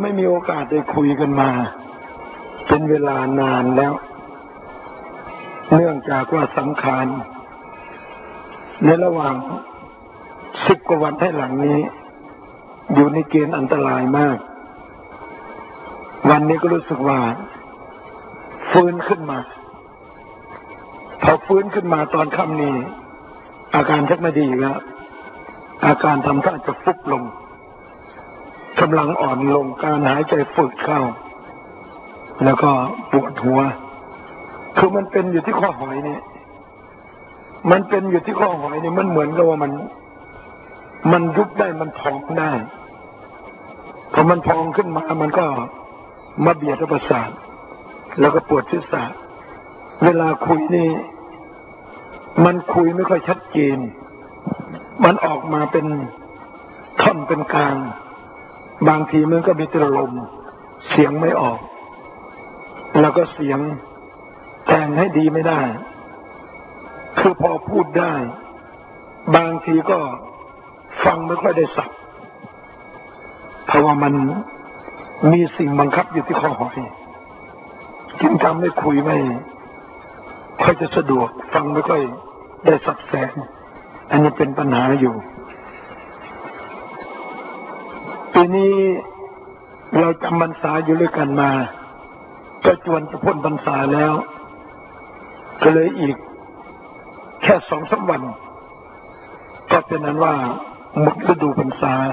ไม่มีโอกาสได้คุยกันมาเป็นเวลานานแล้วเนื่องจากว่าสังขารในระหว่าง10 กว่าวันให้หลังนี้อยู่ในเกณฑ์อันตรายมากวันนี้ก็รู้สึกว่าฟื้นขึ้นมาพอฟื้นขึ้นมาตอนค่ำนี้อาการชักไม่ดีแล้วอาการทำท่าจะฟุบลงกำลังอ่อนลงการหายใจฝืดเข้าแล้วก็ปวดหัวคือมันเป็นอยู่ที่ข้อหอยนี่มันเป็นอยู่ที่ข้อหอยนี่มันเหมือนกับว่ามันยุบได้มันพองได้พอมันพองขึ้นมามันก็มาเบียดประสาทแล้วก็ปวดศีรษะเวลาคุยนี่มันคุยไม่ค่อยชัดเจนมันออกมาเป็นท่อนเป็นกลางบางทีมันก็มีแต่ลมเสียงไม่ออกแล้วก็เสียงแต่งให้ดีไม่ได้คือพอพูดได้บางทีก็ฟังไม่ค่อยได้สับเพราะว่ามันมีสิ่งบังคับอยู่ที่ข้อหอยจึงทำให้คุยไม่ค่อยจะสะดวกฟังไม่ค่อยได้สับแสงอันนี้เป็นปัญหาอยู่ปีนี้เราจำพรรษาอยู่ด้วยกันมาก็จวนจะพ้นพรรษาแล้วก็เลยอีกแค่2-3 วันก็เป็นนั้นว่าหมดฤดูพรรษา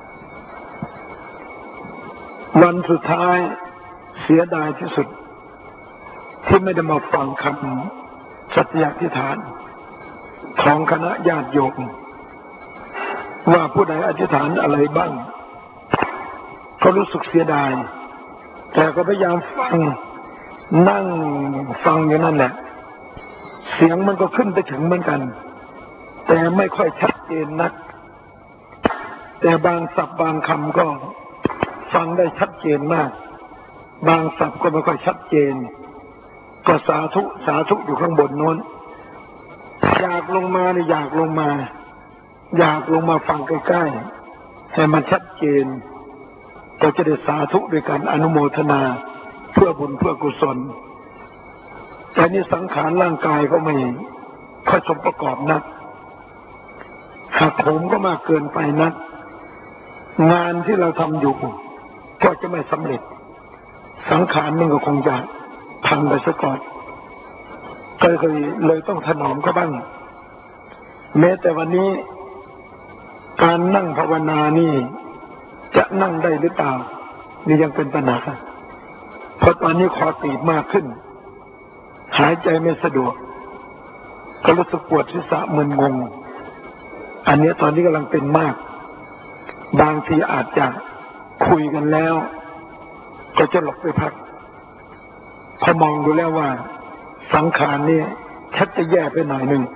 วันสุดท้ายเสียดายที่สุดที่ไม่ได้มาฟังคำสัตยาธิษฐานของคณะญาติโยมว่าผู้ใดอธิษฐานอะไรบ้างก็รู้สึกเสียดายแต่ก็พยายามฟังนั่งฟังอยู่นั่นแหละเสียงมันก็ขึ้นไปถึงเหมือนกันแต่ไม่ค่อยชัดเจนนักแต่บางศัพท์บางคำก็ฟังได้ชัดเจนมากบางศัพท์ก็ไม่ค่อยชัดเจนก็สาธุสาธุอยู่ข้างบนโน้นอยากลงมาเนี่ยอยากลงมาฟังใกล้ๆให้มันชัดเจนก็จะได้สาธุด้วยกันอนุโมทนาเพื่อบุญเพื่อกุศลแต่นี่สังขารร่างกายก็ไม่ค่อยสมประกอบนักหักโหมก็มากเกินไปนักงานที่เราทำอยู่ก็จะไม่สำเร็จสังขารมันก็คงจะพังไปซะก่อนก็เลยต้องถนอมเขาบ้างแม้แต่วันนี้การนั่งภาวนานี่จะนั่งได้หรือเปล่านี่ยังเป็นปัญหาเพราะตอนนี้คอตีบมากขึ้นหายใจไม่สะดวกก็รู้สึกปวดศีรษะมึนงงอันนี้ตอนนี้กำลังเป็นมากบางทีอาจจะคุยกันแล้วก็จะหลบไปพักพอมองดูแล้วว่าสังขารนี่ชัดจะแย่ไปหน่อยหนึ่ง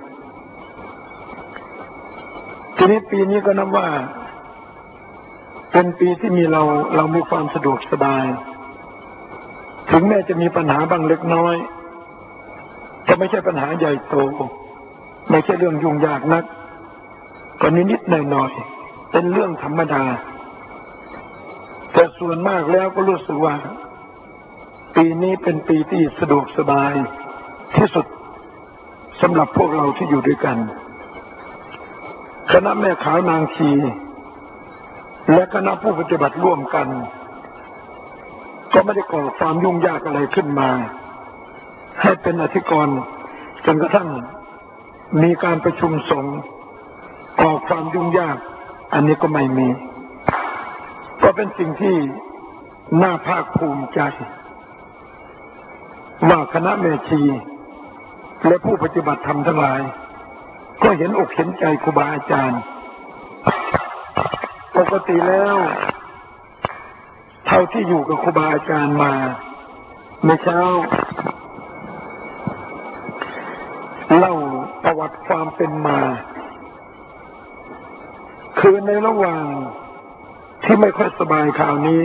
ทีนี้ปีนี้ก็นับว่าเป็นปีที่เรามีความสะดวกสบายถึงแม้จะมีปัญหาบางเล็กน้อยก็ไม่ใช่ปัญหาใหญ่โตไม่ใช่เรื่องยุ่งยากนักก็นิดๆหน่อยๆเป็นเรื่องธรรมดาแต่ส่วนมากแล้วก็รู้สึกว่าปีนี้เป็นปีที่สะดวกสบายที่สุดสำหรับพวกเราที่อยู่ด้วยกันคณะแม่ขาวนางชีและคณะผู้ปฏิบัติร่วมกันก็ไม่ได้ก่อความยุ่งยากอะไรขึ้นมาให้เป็นอธิกรณ์จนกระทั่งมีการประชุมสงฆ์ก่อความยุ่งยากอันนี้ก็ไม่มีก็เป็นสิ่งที่น่าภาคภูมิใจว่าคณะแม่ชีและผู้ปฏิบัติธรรมทั้งหลายก็เห็นอกเห็นใจครูบาอาจารย์ปกติแล้วเท่าที่อยู่กับครูบาอาจารย์มาเมื่อเช้าเล่าประวัติความเป็นมาคือในระหว่างที่ไม่ค่อยสบายคราวนี้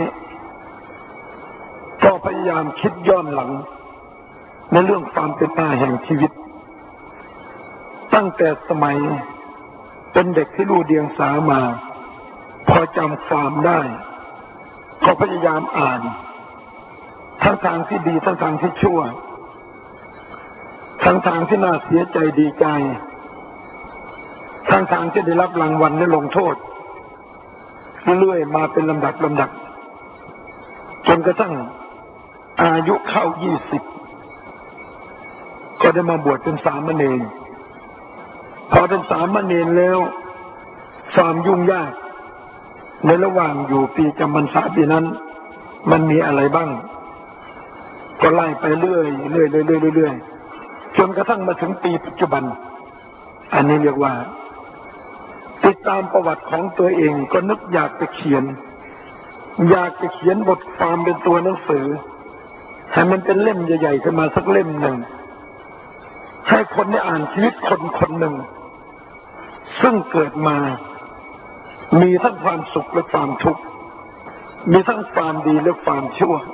ก็พยายามคิดย้อนหลังในเรื่องความเป็นมาแห่งชีวิตตั้งแต่สมัยเป็นเด็กที่รู้เดียงสามาพอจำความได้ก็พยายามอ่านทั้งทางที่ดีทั้งทางที่ชั่วทั้งทางที่น่าเสียใจดีใจทั้งทางที่ได้รับรางวัลและลงโทษเรื่อยมาเป็นลำดับจนกระทั่งอายุเข้า20ก็ได้มาบวชเป็นสามเณรพอเป็นสามเณรแล้วความยุ่งยากในระหว่างอยู่ปีจำพรรษาปีนั้นมันมีอะไรบ้างก็ไล่ไปเรื่อยจนกระทั่งมาถึงปีปัจจุบันอันนี้เรียกว่าติดตามประวัติของตัวเองก็นึกอยากจะเขียนบทความเป็นตัวหนังสือให้มันเป็นเล่มใหญ่ๆขึ้นมาสักเล่มหนึ่งให้คนได้อ่านชีวิตคนหนึ่งซึ่งเกิดมามีทั้งความสุขและความทุกข์มีทั้งความดีและความชั่ว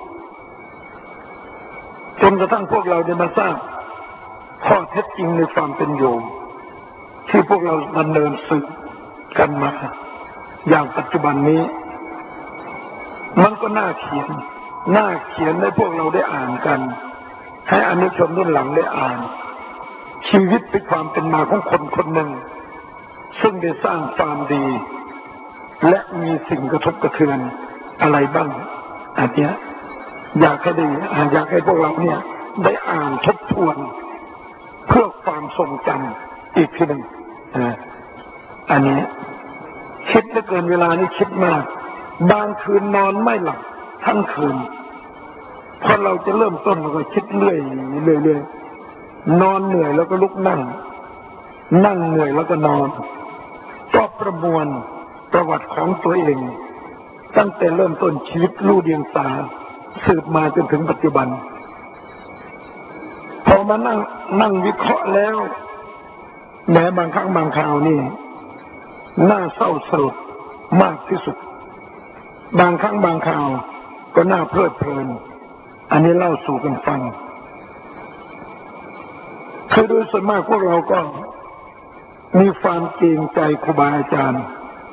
จนกระทั่งพวกเราได้มาทราบข้อเท็จจริงในความเป็นอยู่ที่พวกเราดำเนินสืบกันมาอย่างปัจจุบันนี้มันก็น่าเขียนให้พวกเราได้อ่านกันให้อนุชนรุ่นหลังได้อ่านชีวิตเป็นความเป็นมาของคนหนึ่งซึ่งได้สร้างความดีและมีสิ่งกระทบกระเทือนอะไรบ้างอันเนี้ยอยากให้พวกเราเนี่ยได้อ่านทบทวนเพื่อความทรงจำอีกทีหนึ่งอันนี้คิดเหลือเกินเวลานี้คิดมากบางคืนนอนไม่หลับทั้งคืนพอเราจะเริ่มต้นเราก็คิดเรื่อยนอนเหนื่อยแล้วก็ลุกนั่งเหนื่อยแล้วก็นอนก็ประมวลประวัติของตัวเองตั้งแต่เริ่มต้นชีวิตลู่เดียงสาสืบมาจนถึงปัจจุบันพอมานั่งวิเคราะห์แล้วแม้บางครั้งบางคราวนี่น่าเศร้าสลดมากที่สุดบางครั้งบางคราวก็น่าเพลิดเพลินอันนี้เล่าสู่กันฟังคือโดยส่วนมากพวกเราก็มีความเกรงใจครูบาอาจารย์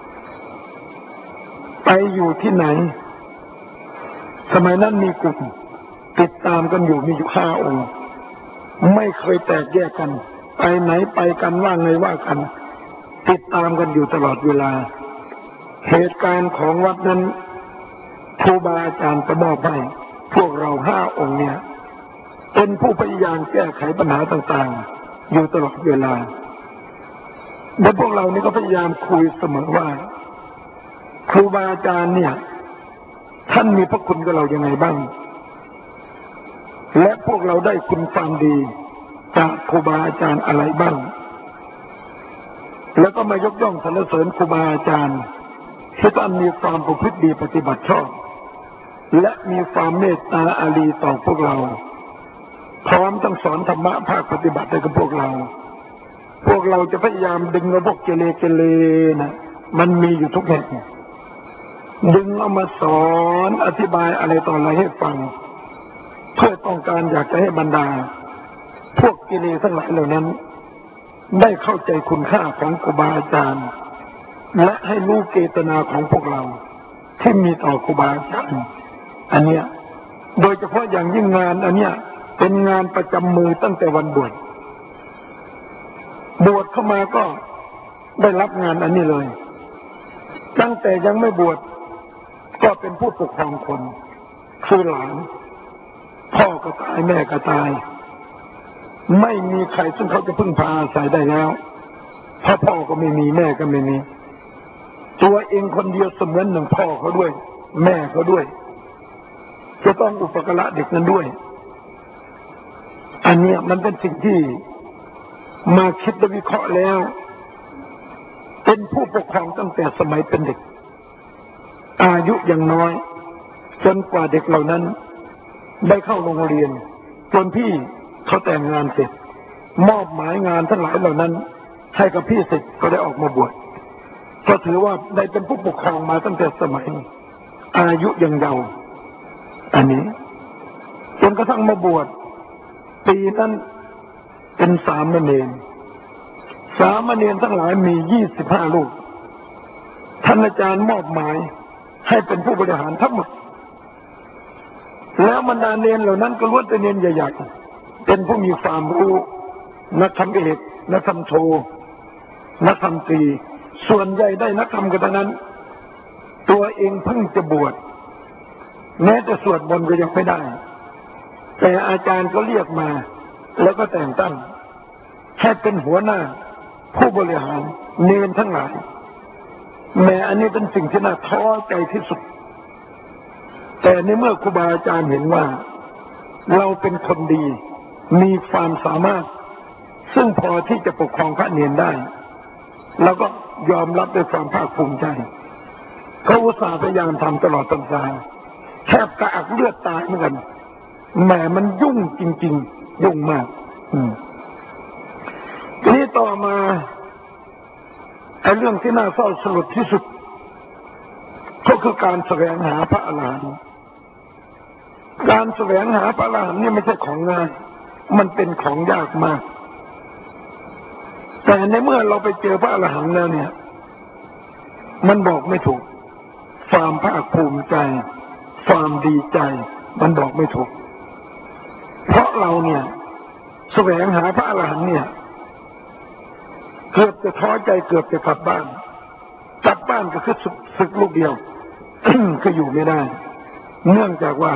ไปอยู่ที่ไหนสมัยนั้นมีกลุ่มติดตามกันอยู่มีอยู่5 องค์ไม่เคยแตกแยกกันไปไหนไปกันว่าไงว่ากันติดตามกันอยู่ตลอดเวลาเหตุการณ์ของวัดนั้นครูบาอาจารย์จะมอบให้พวกเรา5 องค์เนี่ยเป็นผู้พยายามแก้ไขปัญหาต่างๆอยู่ตลอดเวลาและพวกเรานี่ก็พยายามคุยเสมอว่าครูบาอาจารย์เนี่ยท่านมีพระคุณกับเรายังไงบ้างและพวกเราได้คุณความดีจากครูบาอาจารย์อะไรบ้างแล้วก็มายกย่องสรรเสริญครูบาอาจารย์ที่ท่านมีความประพฤติดีปฏิบัติชอบและมีความเมตตาอารีต่อพวกเราพร้อมทั้งสอนธรรมะภาคปฏิบัติให้กับพวกเราจะพยายามดึงเอาพวกเกเรนะมันมีอยู่ทุกแห่งดึงเอามาสอนอธิบายอะไรต่ออะไรให้ฟังเพื่อต้องการอยากจะให้บรรดาพวกกิเลสทั้งหลายเหล่านั้นได้เข้าใจคุณค่าของครูบาอาจารย์และให้รู้เจตนาของพวกเราที่มีต่อครูบาอาจารย์อันเนี้ยโดยเฉพาะอย่างยิ่งงานอันเนี้ยเป็นงานประจำมือตั้งแต่วันบวชเข้ามาก็ได้รับงานอันนี้เลยตั้งแต่ยังไม่บวชก็เป็นผู้ปกครองคนคือหลานพ่อก็ตายแม่ก็ตายไม่มีใครซึ่งเขาจะพึ่งพาอาศัยได้แล้วเพราะพ่อก็ไม่มีแม่ก็ไม่มีตัวเองคนเดียวเสมือนหนึ่งพ่อเขาด้วยแม่เขาด้วยจะต้องอุปการะเด็กนั้นด้วยอันนี้มันเป็นสิ่งที่มาคิดและวิเคราะห์แล้วเป็นผู้ปกครองตั้งแต่สมัยเป็นเด็กอายุยังน้อยจนกว่าเด็กเหล่านั้นได้เข้าโรงเรียนจนพี่เขาแต่งงานเสร็จมอบหมายงานทั้งหลายเหล่านั้นให้กับพี่เสร็จก็ได้ออกมาบวชก็ถือว่าได้เป็นผู้ปกครองมาตั้งแต่สมัยอายุยังเยาว์อันนี้จนกระทั่งมาบวชปีนั้นเป็นสามเณรทั้งหลายมี25 ลูกท่านอาจารย์มอบหมายให้เป็นผู้บริหารทั้งหมดแล้วบรรดาเนรเหล่านั้นก็ล้วนเป็นเนรใหญ่ๆเป็นผู้มีความรู้นักธรรมเอกนักธรรมโทนักธรรมตรีส่วนใหญ่ได้นักธรรมกันทั้งนั้นตัวเองเพิ่งจะบวชแม้แต่สวดมนต์ก็ยังไม่ได้แต่อาจารย์ก็เรียกมาแล้วก็แต่งตั้งแค่เป็นหัวหน้าผู้บริหารเนรทั้งหลายแม้อันนี้เป็นสิ่งที่น่าท้อใจที่สุดแต่ในเมื่อครูบาอาจารย์เห็นว่าเราเป็นคนดีมีความสามารถซึ่งพอที่จะปกครองพระเนรได้เราก็ยอมรับด้วยความภาคภูมิใจเขาอุตส่าห์พยายามทำตลอดพรรษาแทบกระอักเลือดตายเหมือนกันแหมมันยุ่งจริงๆยุ่งมากทีนี้ต่อมาไอ้เรื่องที่น่าเศร้าสลดที่สุดก็คือการแสวงหาพระอรหันต์การแสวงหาพระอรหันต์นี่ไม่ใช่ของง่ายมันเป็นของยากมากแต่ในเมื่อเราไปเจอพระอรหันต์แล้วเนี่ยมันบอกไม่ถูกความภาคภูมิใจความดีใจมันบอกไม่ถูกเพราะเราเนี่ยแสวงหาพระอรหันต์เนี่ยเกือบจะท้อใจเกือบจะกลับบ้านก็คือศึกลูกเดียว คืออยู่ไม่ได้เนื่องจากว่า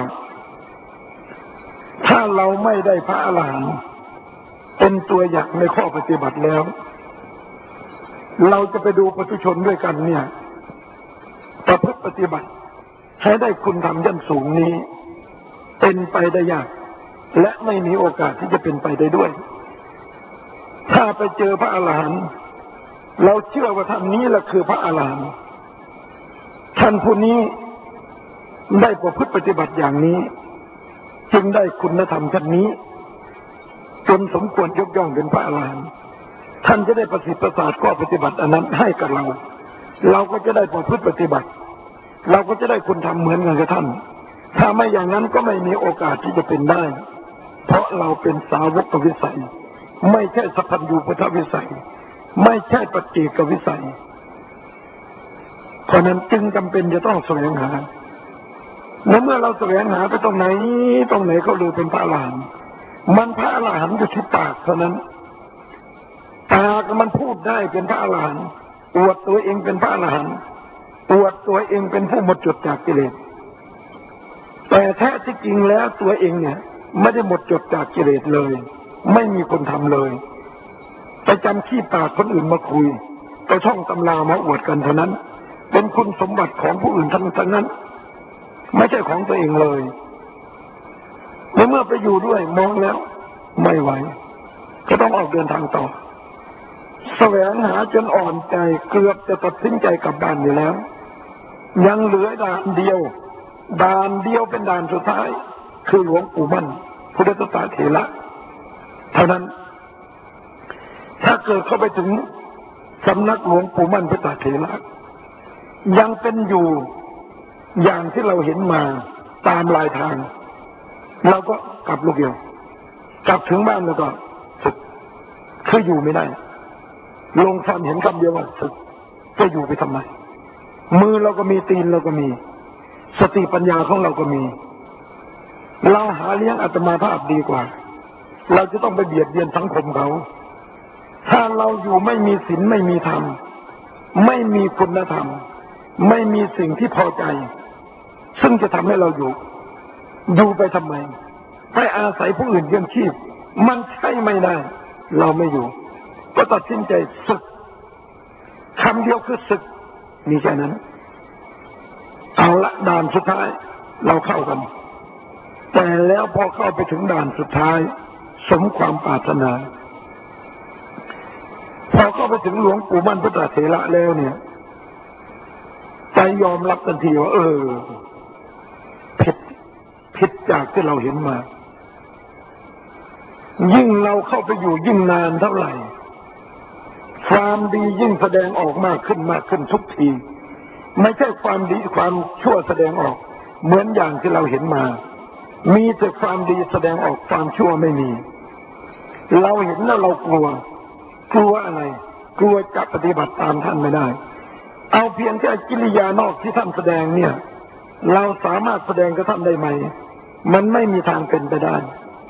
ถ้าเราไม่ได้พระอรหันต์เป็นตัวอย่างในข้อปฏิบัติแล้วเราจะไปดูปุถุชนด้วยกันเนี่ยประพฤติปฏิบัติให้ได้คุณธรรมขั้นสูงนี้เป็นไปได้ยากและไม่มีโอกาสที่จะเป็นไปได้ด้วยถ้าไปเจอพระอรหันต์เราเชื่อว่าท่านนี้แหละคือพระอรหันต์ท่านผู้นี้ได้ประพฤติปฏิบัติอย่างนี้จึงได้คุณธรรมชั้นนี้จนสมควรยกย่องเป็นพระอรหันต์ท่านจะได้ประสิทธิ์ประสาทข้อปฏิบัติอันนั้นให้กับเราก็จะได้ประพฤติปฏิบัติเราก็จะได้คุณธรรมเหมือนกันกับท่านถ้าไม่อย่างนั้นก็ไม่มีโอกาสที่จะเป็นได้เพราะเราเป็นสาวกวิสัยไม่ใช่สัพพัญญูปทวิสัยไม่ใช่ปัจเจกวิสัยเพราะนั้นจึงจำเป็นจะต้องแสวงหาและเมื่อเราแสวงหาไปตรงไหนเขาเลยเป็นพระอรหันต์มันพระอรหันต์อยู่ที่ปากเท่านั้นปากมันพูดได้เป็นพระอรหันต์อวดตัวเองเป็นพระอรหันต์อวดตัวเองเป็นผู้หมดจดจากกิเลสแต่แท้ที่จริงแล้วตัวเองเนี่ยไม่ได้หมดจดจากกิเลสเลยไม่มีคนทำเลยไปจำขี้ปากคนอื่นมาคุยไปท่องตำรามาอวดกันเท่านั้นเป็นคุณสมบัติของผู้อื่นทั้งนั้นไม่ใช่ของตัวเองเลยเมื่อไปอยู่ด้วยมองแล้วไม่ไหวก็ต้องออกเดินทางต่อแสวงหาจนอ่อนใจเกือบจะตัดสินใจกลับบ้านอยู่แล้วยังเหลือด่านเดียวเป็นด่านสุดท้ายคือหลวงปู่มั่นพุทธตาเถระเท่านั้นถ้าเกิดเข้าไปถึงสำนักหลวงปู่มั่นพุทธตาเถระยังเป็นอยู่อย่างที่เราเห็นมาตามลายทางเราก็กลับลูกเดียวกลับถึงบ้านแล้วก็สึกคืออยู่ไม่ได้ลงความเห็นคำเดียวว่าสึกจะอยู่ไปทำไมมือเราก็มีตีนเราก็มีสติปัญญาของเราก็มีเราหาเลี้ยงอาตมาภาพดีกว่าเราจะต้องไปเบียดเบียนสังคมเขาถ้าเราอยู่ไม่มีศีลไม่มีธรรมไม่มีคุณธรรมไม่มีสิ่งที่พอใจซึ่งจะทำให้เราอยู่ไปทำไมไปอาศัยผู้อื่นเลี้ยงชีพมันใช่ไม่ได้เราไม่อยู่ก็ตัดสินใจศึกคำเดียวคือศึกมีแค่นั้นเอาละด่านสุดท้ายเราเข้ากันแต่แล้วพอเข้าไปถึงด่านสุดท้ายสมความปรารถนาพอเข้าไปถึงหลวงปู่มั่นพุทธเถระแล้วเนี่ยใจยอมรับทันทีว่าผิดจากที่เราเห็นมายิ่งเราเข้าไปอยู่ยิ่งนานเท่าไหร่ความดียิ่งแสดงออกมากขึ้นทุกทีไม่ใช่ความดีความชั่วแสดงออกเหมือนอย่างที่เราเห็นมามีแต่ความดีแสดงออกความชั่วไม่มีเราเห็นแล้วเรากลัวอะไรกลัวจะปฏิบัติตามท่านไม่ได้เอาเพียงแค่กิริยานอกที่ท่านแสดงเนี่ยเราสามารถแสดงกับท่านได้ไหมมันไม่มีทางเป็นไปได้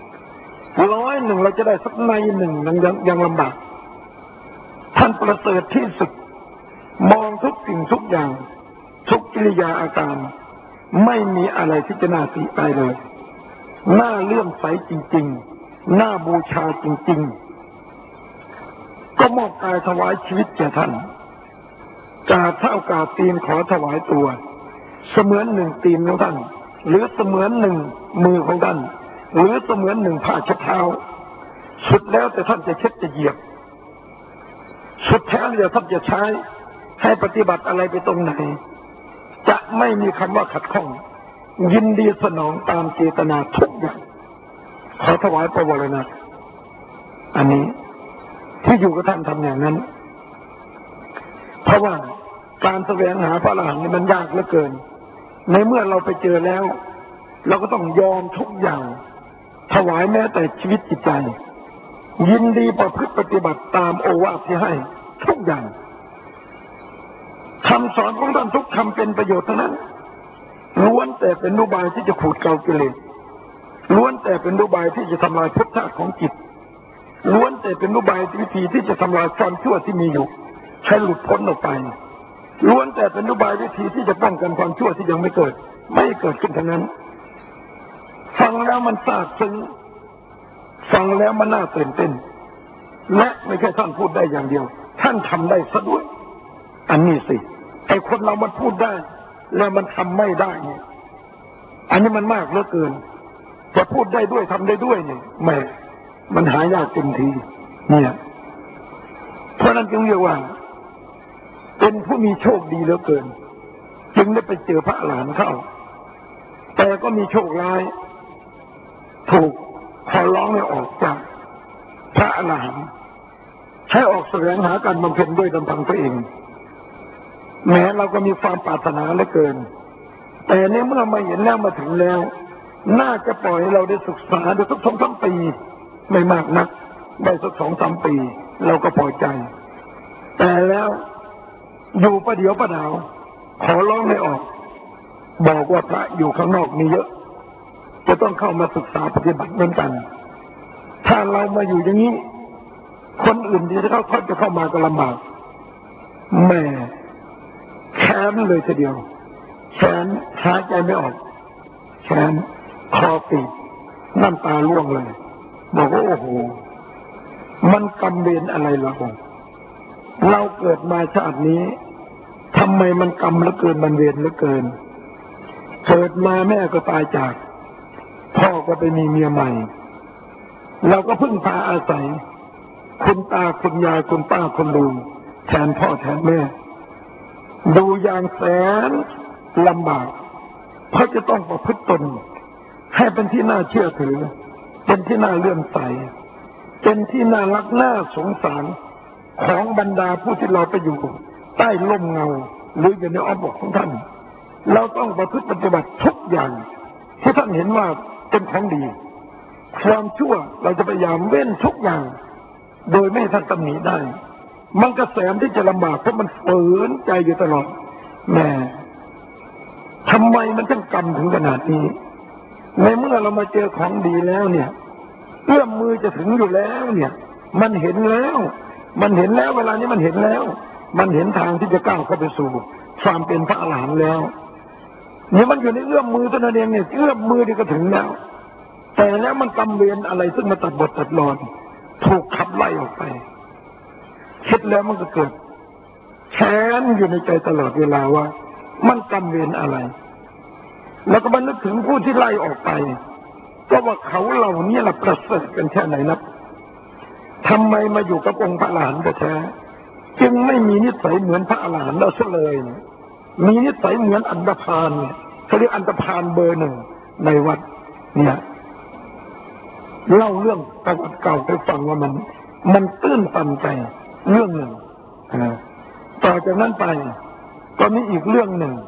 100เราจะได้สักในหนึ่งยังลำบากท่านประเสริฐที่สุดมองทุกสิ่งทุกอย่างทุกกิริยาอาการไม่มีอะไรที่จะน่าตีไปเลยน่าเลื่อมใสจริงๆน่าบูชาจริงๆก็มอบกายถวายชีวิตแก่ท่านกราบเท่ากราบตีนขอถวายตัวเสมือนหนึ่งตีนของท่านหรือเสมือนหนึ่งมือของท่านหรือเสมือนหนึ่งผ้าเช็ดเท้าสุดแล้วแต่ท่านจะเช็ดจะเหยียบสุดแท้เดี๋ยวท่านจะใช้ให้ปฏิบัติอะไรไปตรงไหนจะไม่มีคำว่าขัดข้องยินดีสนองตามเจตนาทุกอย่างขอถวายพระวรณะอันนี้ที่อยู่กับท่านทำอย่างนั้นเพราะว่าการแสวงหาพระอรหันต์นี่มันยากเหลือเกินในเมื่อเราไปเจอแล้วเราก็ต้องยอมทุกอย่างถวายแม้แต่ชีวิตจิตใจยินดีประพฤติปฏิบัติตามโอวาทที่ให้ทุกอย่างคำสอนของท่านทุกคำเป็นประโยชน์ทั้งนั้นล้วนแต่เป็นนุบายที่จะขูดเกลากิเลสล้วนแต่เป็นนุบายที่จะทำลายภพชาติของจิตล้วนแต่เป็นนุบายวิธีที่จะทำลายความชั่วที่มีอยู่ใช้หลุดพ้นออกไปล้วนแต่เป็นนุบายวิธีที่จะป้องกันความชั่วที่ยังไม่เกิดขึ้นทั้งนั้นฟังแล้วมันซาบซึ้งฟังแล้วมันน่าตื่นเต้นและไม่ใช่ท่านพูดได้อย่างเดียวท่านทำได้ซะด้วยอันนี้สิไอ้คนเรามันพูดได้แล้วมันทำไม่ได้เนี่ยอันนี้มันมากเหลือเกินจะพูดได้ด้วยทำได้ด้วยเนี่ยแหมมันหายากเต็มทีเนี่ยเพราะนั้นจึงเรียกว่าเป็นผู้มีโชคดีเหลือเกินจึงได้ไปเจอพระอรหันต์เข้าแต่ก็มีโชคร้ายถูกขอร้องให้ออกจากพระอรหันต์ให้ออกแสวงหาการบำเพ็ญด้วยลำพังตัวเองแม้เราก็มีความปรารถนาเหลือเกินแต่ในเมื่อมาเห็นแล้วมาถึงแล้วน่าจะปล่อยให้เราได้ศึกษาได้สัก2-3 ปีไม่มากนักได้สัก2-3 ปีเราก็พอใจแต่แล้วอยู่ประเดี๋ยวประดาวขอร้องให้ออกบอกว่าพระอยู่ข้างนอกมีเยอะจะต้องเข้ามาศึกษาปฏิบัติเหมือนกันถ้าเรามาอยู่อย่างนี้คนอื่นที่จะเข้ามาก็ลำบากแม่แค้นเลยทีเดียวแค้นหายใจไม่ออกแค้นคอปีกน้ำตาร่วงเลยบอกว่าโอ้โหมันกรรมเวรอะไรเราเกิดมาชาตินี้ทำไมมันกรรมเหลือเกินมันเวรเหลือเกินเกิดมาแม่ก็ตายจากพ่อก็ไปมีเมียใหม่เราก็พึ่งพาอาศัยคุณตาคุณยายคุณป้าคุณลุงแทนพ่อแทนแม่ดูอย่างแสนลำบากเพราะจะต้องประพฤติตนให้เป็นที่น่าเชื่อถือเป็นที่น่าเลื่อมใสเป็นที่น่ารักน่าสงสารของบรรดาผู้ที่เราไปอยู่ใต้ร่มเงาหรืออยู่ในอ้อมอกของท่านเราต้องประพฤติปฏิบัติทุกอย่างที่ท่านเห็นว่าเป็นของดีความชั่วเราจะพยายามเว้นทุกอย่างโดยไม่ให้ท่านตำหนิได้มันก็แสนที่จะลำบากเพราะมันฝืนใจอยู่ตลอดแม่ทำไมมันต้องกรรมถึงขนาดนี้ในเมื่อเรามาเจอของดีแล้วเนี่ยเอื้อมมือจะถึงอยู่แล้วเนี่ยมันเห็นแล้วเวลานี้มันเห็นแล้วมันเห็นทางที่จะก้าวเข้าไปสู่ความเป็นพระอรหันต์แล้วเนี่ยมันอยู่ในเอื้อมมือตัวนั้นเองเนี่ยเอื้อมมือที่ก็ถึงแล้วแต่แล้วมันกรรมเวรอะไรซึ่งมาตัดบทตัดรอนถูกขับไล่ออกไปคิดแล้วมันก็เกิดแค้นอยู่ในใจตลอดเวลาว่ามันกรรมเวรอะไรแล้วก็มันนึกถึงผู้ที่ไล่ออกไปก็ว่าเขาเหล่านี้ละประเสริฐกันแค่ไหนนักทำไมมาอยู่กับองค์พระอรหันต์แท้จึงไม่มีนิสัยเหมือนพระอรหันต์เราซะเลยมีนิสัยเหมือนอันธพาลเขาเรียกอันธพาลเบอร์ 1ในวัดเนี่ยเล่าเรื่องประวัติเก่าไปฟังว่ามันตื้นตันใจเรื่องหนึ่งต่อจากนั้นไปก็มีอีกเรื่องหนึ่ง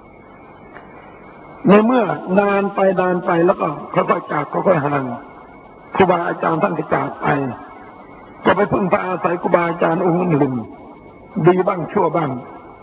ในเมื่อนานไปแล้วก็ค่อยๆจากค่อยๆห่างครูบาอาจารย์ท่านก็จากไปก็ไปพึ่งพาอาศัยครูบาอาจารย์องค์อื่นดีบ้างชั่วบ้าง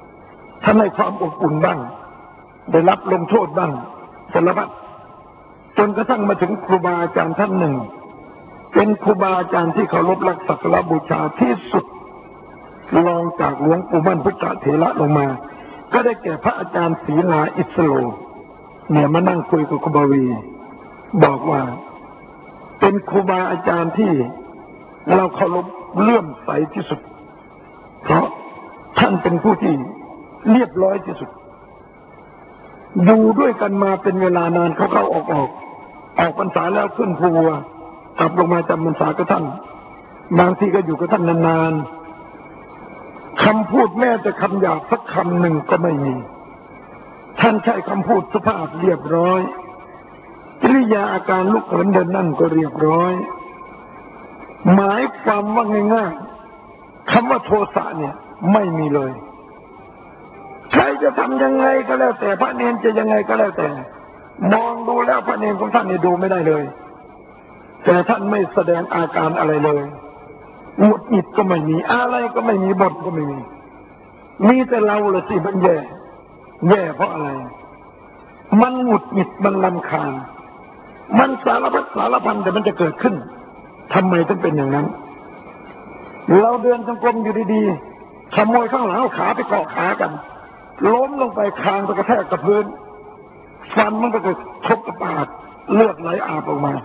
ท่านให้ความอบอุ่นบ้างได้รับลงโทษบ้างสารพัดจนกระทั่งมาถึงครูบาอาจารย์ท่านหนึ่งเป็นครูบาอาจารย์ที่เคารพรักสักการะบูชาที่สุดรองจากหลวงปู่มั่นพุทธเถระลงมาก็ได้แก่พระอาจารย์ศรีลาอิสโลเนี่ยมานั่งคุยกับครูบาวีบอกว่าเป็นครูบาอาจารย์ที่เราเคารพเลื่อมใสที่สุดเพราะท่านเป็นผู้ที่เรียบร้อยที่สุดอยู่ด้วยกันมาเป็นเวลานานเขาออกพรรษาแล้วขึ้นภูวัวกลับลงมาจำพรรษากับท่านบางทีก็อยู่กับท่านนานๆคำพูดแม้แต่คำหยาบสักคำหนึ่งก็ไม่มีท่านใช้คำพูดสุภาพเรียบร้อยกิริยาอาการลุกเหินเดินนั่งก็เรียบร้อยหมายความว่าง่ายๆคำว่าโทสะเนี่ยไม่มีเลยใครจะทำยังไงก็แล้วแต่พระเนรจะยังไงก็แล้วแต่มองดูแล้วพระเนรของท่านนี่ดูไม่ได้เลยแต่ท่านไม่แสดงอาการอะไรเลยหงุดหงิดก็ไม่มีอะไรก็ไม่มีบ่นก็ไม่มีมีแต่เราละสิมันแย่เพราะอะไรมันหงุดหงิดมันรำคาญมันสารพัดสารพันแต่มันจะเกิดขึ้นทำไมต้องเป็นอย่างนั้นเราเดินจงกรมอยู่ดีๆขโมยข้างหลังเอาขาไปเกาะขากันล้มลงไปคางไปกระแทกกับพื้นฟันมันก็เกิดทบกระปาดเลือดไหลอาบออกมา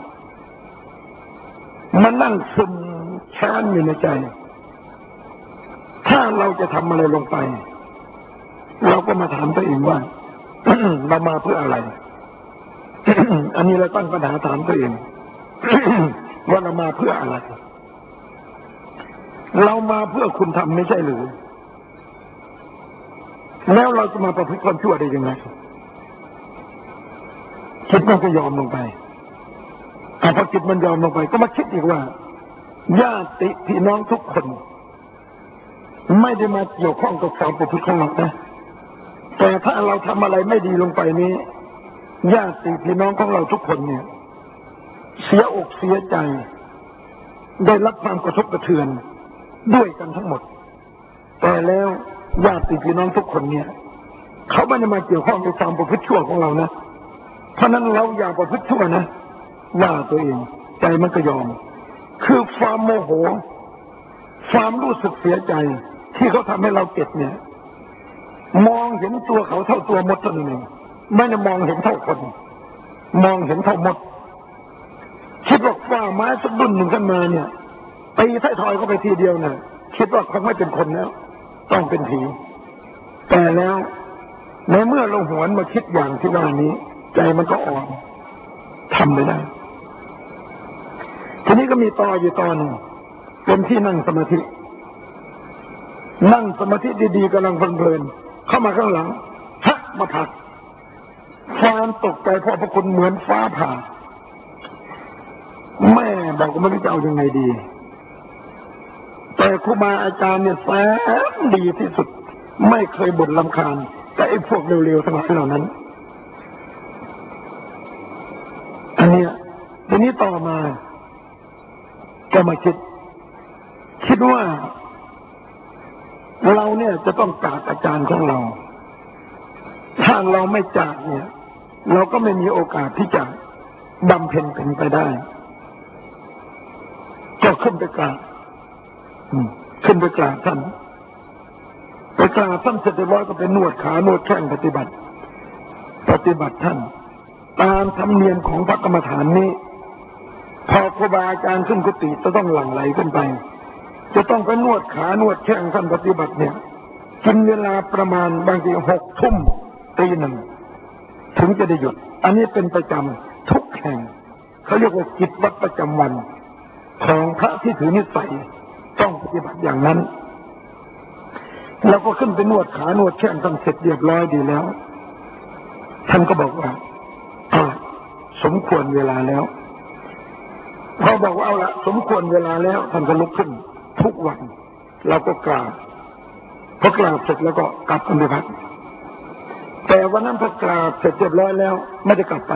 มันนั่งซึมแค้นอยู่ในใจถ้าเราจะทำอะไรลงไปเราก็มาถามตัวเองว่า เรามาเพื่ออะไร อันนี้เราตั้งปัญหาถามตัวเอง ว่าเรามาเพื่ออะไรเรามาเพื่อคุณทำไม่ใช่หรือแล้วเราจะมาประพฤติความชั่วได้ยังไงจิตมันก็ยอมลงไปพอจิตมันยอมลงไปก็มาคิดอีกว่าญาติพี่น้องทุกคนไม่ได้มาเกี่ยวข้องกับความประพฤติของเรานะแต่ถ้าเราทำอะไรไม่ดีลงไปนี้ญาติพี่น้องของเราทุกคนเนี่ยเสียอกเสียใจได้รับความกระทบกระเทือนด้วยกันทั้งหมดแต่แล้วญาติพี่น้องทุกคนเนี่ยเขาไม่ได้มาเกี่ยวข้องกับความประพฤติชั่วของเรานะเพราะนั้นเราอย่าประพฤติชั่วนะว่าตัวเองใจมันก็ยอมคือความโมโหความรู้สึกเสียใจที่เขาทำให้เราเจ็บเนี่ยมองเห็นตัวเขาเท่าตัวมดตัวหนึ่งไม่ได้มองเห็นเท่าคนมองเห็นเท่ามดคิดว่าฝ่าไม้สักดุ่นหนึ่งขึ้นมาเนี่ยตีไถ่ทอยเข้าไปทีเดียวเนี่ยคิดว่าเขาไม่เป็นคนแล้วต้องเป็นผีแต่แล้วในเมื่อเราหวนมาคิดอย่างที่ว่านี้ใจมันก็อ่อนทำไม่ได้ทีนี้ก็มีต่ออยู่ตอนนึงเป็นที่นั่งสมาธิดีๆกำลังเพลินๆเข้ามาข้างหลังฮักมาผลักความตกใจเพราะพระคุณเหมือนฟ้าผ่าแม่บอกว่าไม่รู้จะเอายังไงดีแต่ครูบาอาจารย์เนี่ยแสนดีที่สุดไม่เคยบ่นรำคาญแต่ไอ้พวกเร็วๆทั้งหลายเหล่านั้นอันเนี้ยทีนี้ต่อมาก็มาคิดว่าเราเนี่ยจะต้องจากอาจารย์ของเราถ้าเราไม่จากเนี่ยเราก็ไม่มีโอกาสที่จะบำเพ็ญเป็นไปได้ก็ขึ้นไปกราบท่านไปกราบท่านเสร็จเรียบร้อยก็ไปนวดขานวดแข้งปฏิบัติท่านตามธรรมเนียมของพระกรรมฐานนี้พอครูบาอาจารย์ขึ้นกุฏิจะต้องหลั่งไหลขึ้นไปจะต้องไปนวดขานวดแข้งท่านปฏิบัติเนี่ยกินเวลาประมาณบางที6 ทุ่มตี 1ถึงจะได้หยุดอันนี้เป็นประจำทุกแห่งเขาเรียกว่ากิจวัตรประจำวันของพระที่ถือนิสัยต้องปฏิบัติอย่างนั้นแล้วก็ขึ้นไปนวดขานวดแข้งท่านเสร็จเรียบร้อยดีแล้วท่านก็บอกว่าสมควรเวลาแล้วพอบอกว่าเอาละสมควรเวลาแล้วท่านก็ลุกขึ้นทุกวันเราก็กราบพอกราบเสร็จแล้วก็กลับกันไปพักแต่วันนั้นพอกราบเสร็จเรียบร้อยแล้วไม่ได้กลับไป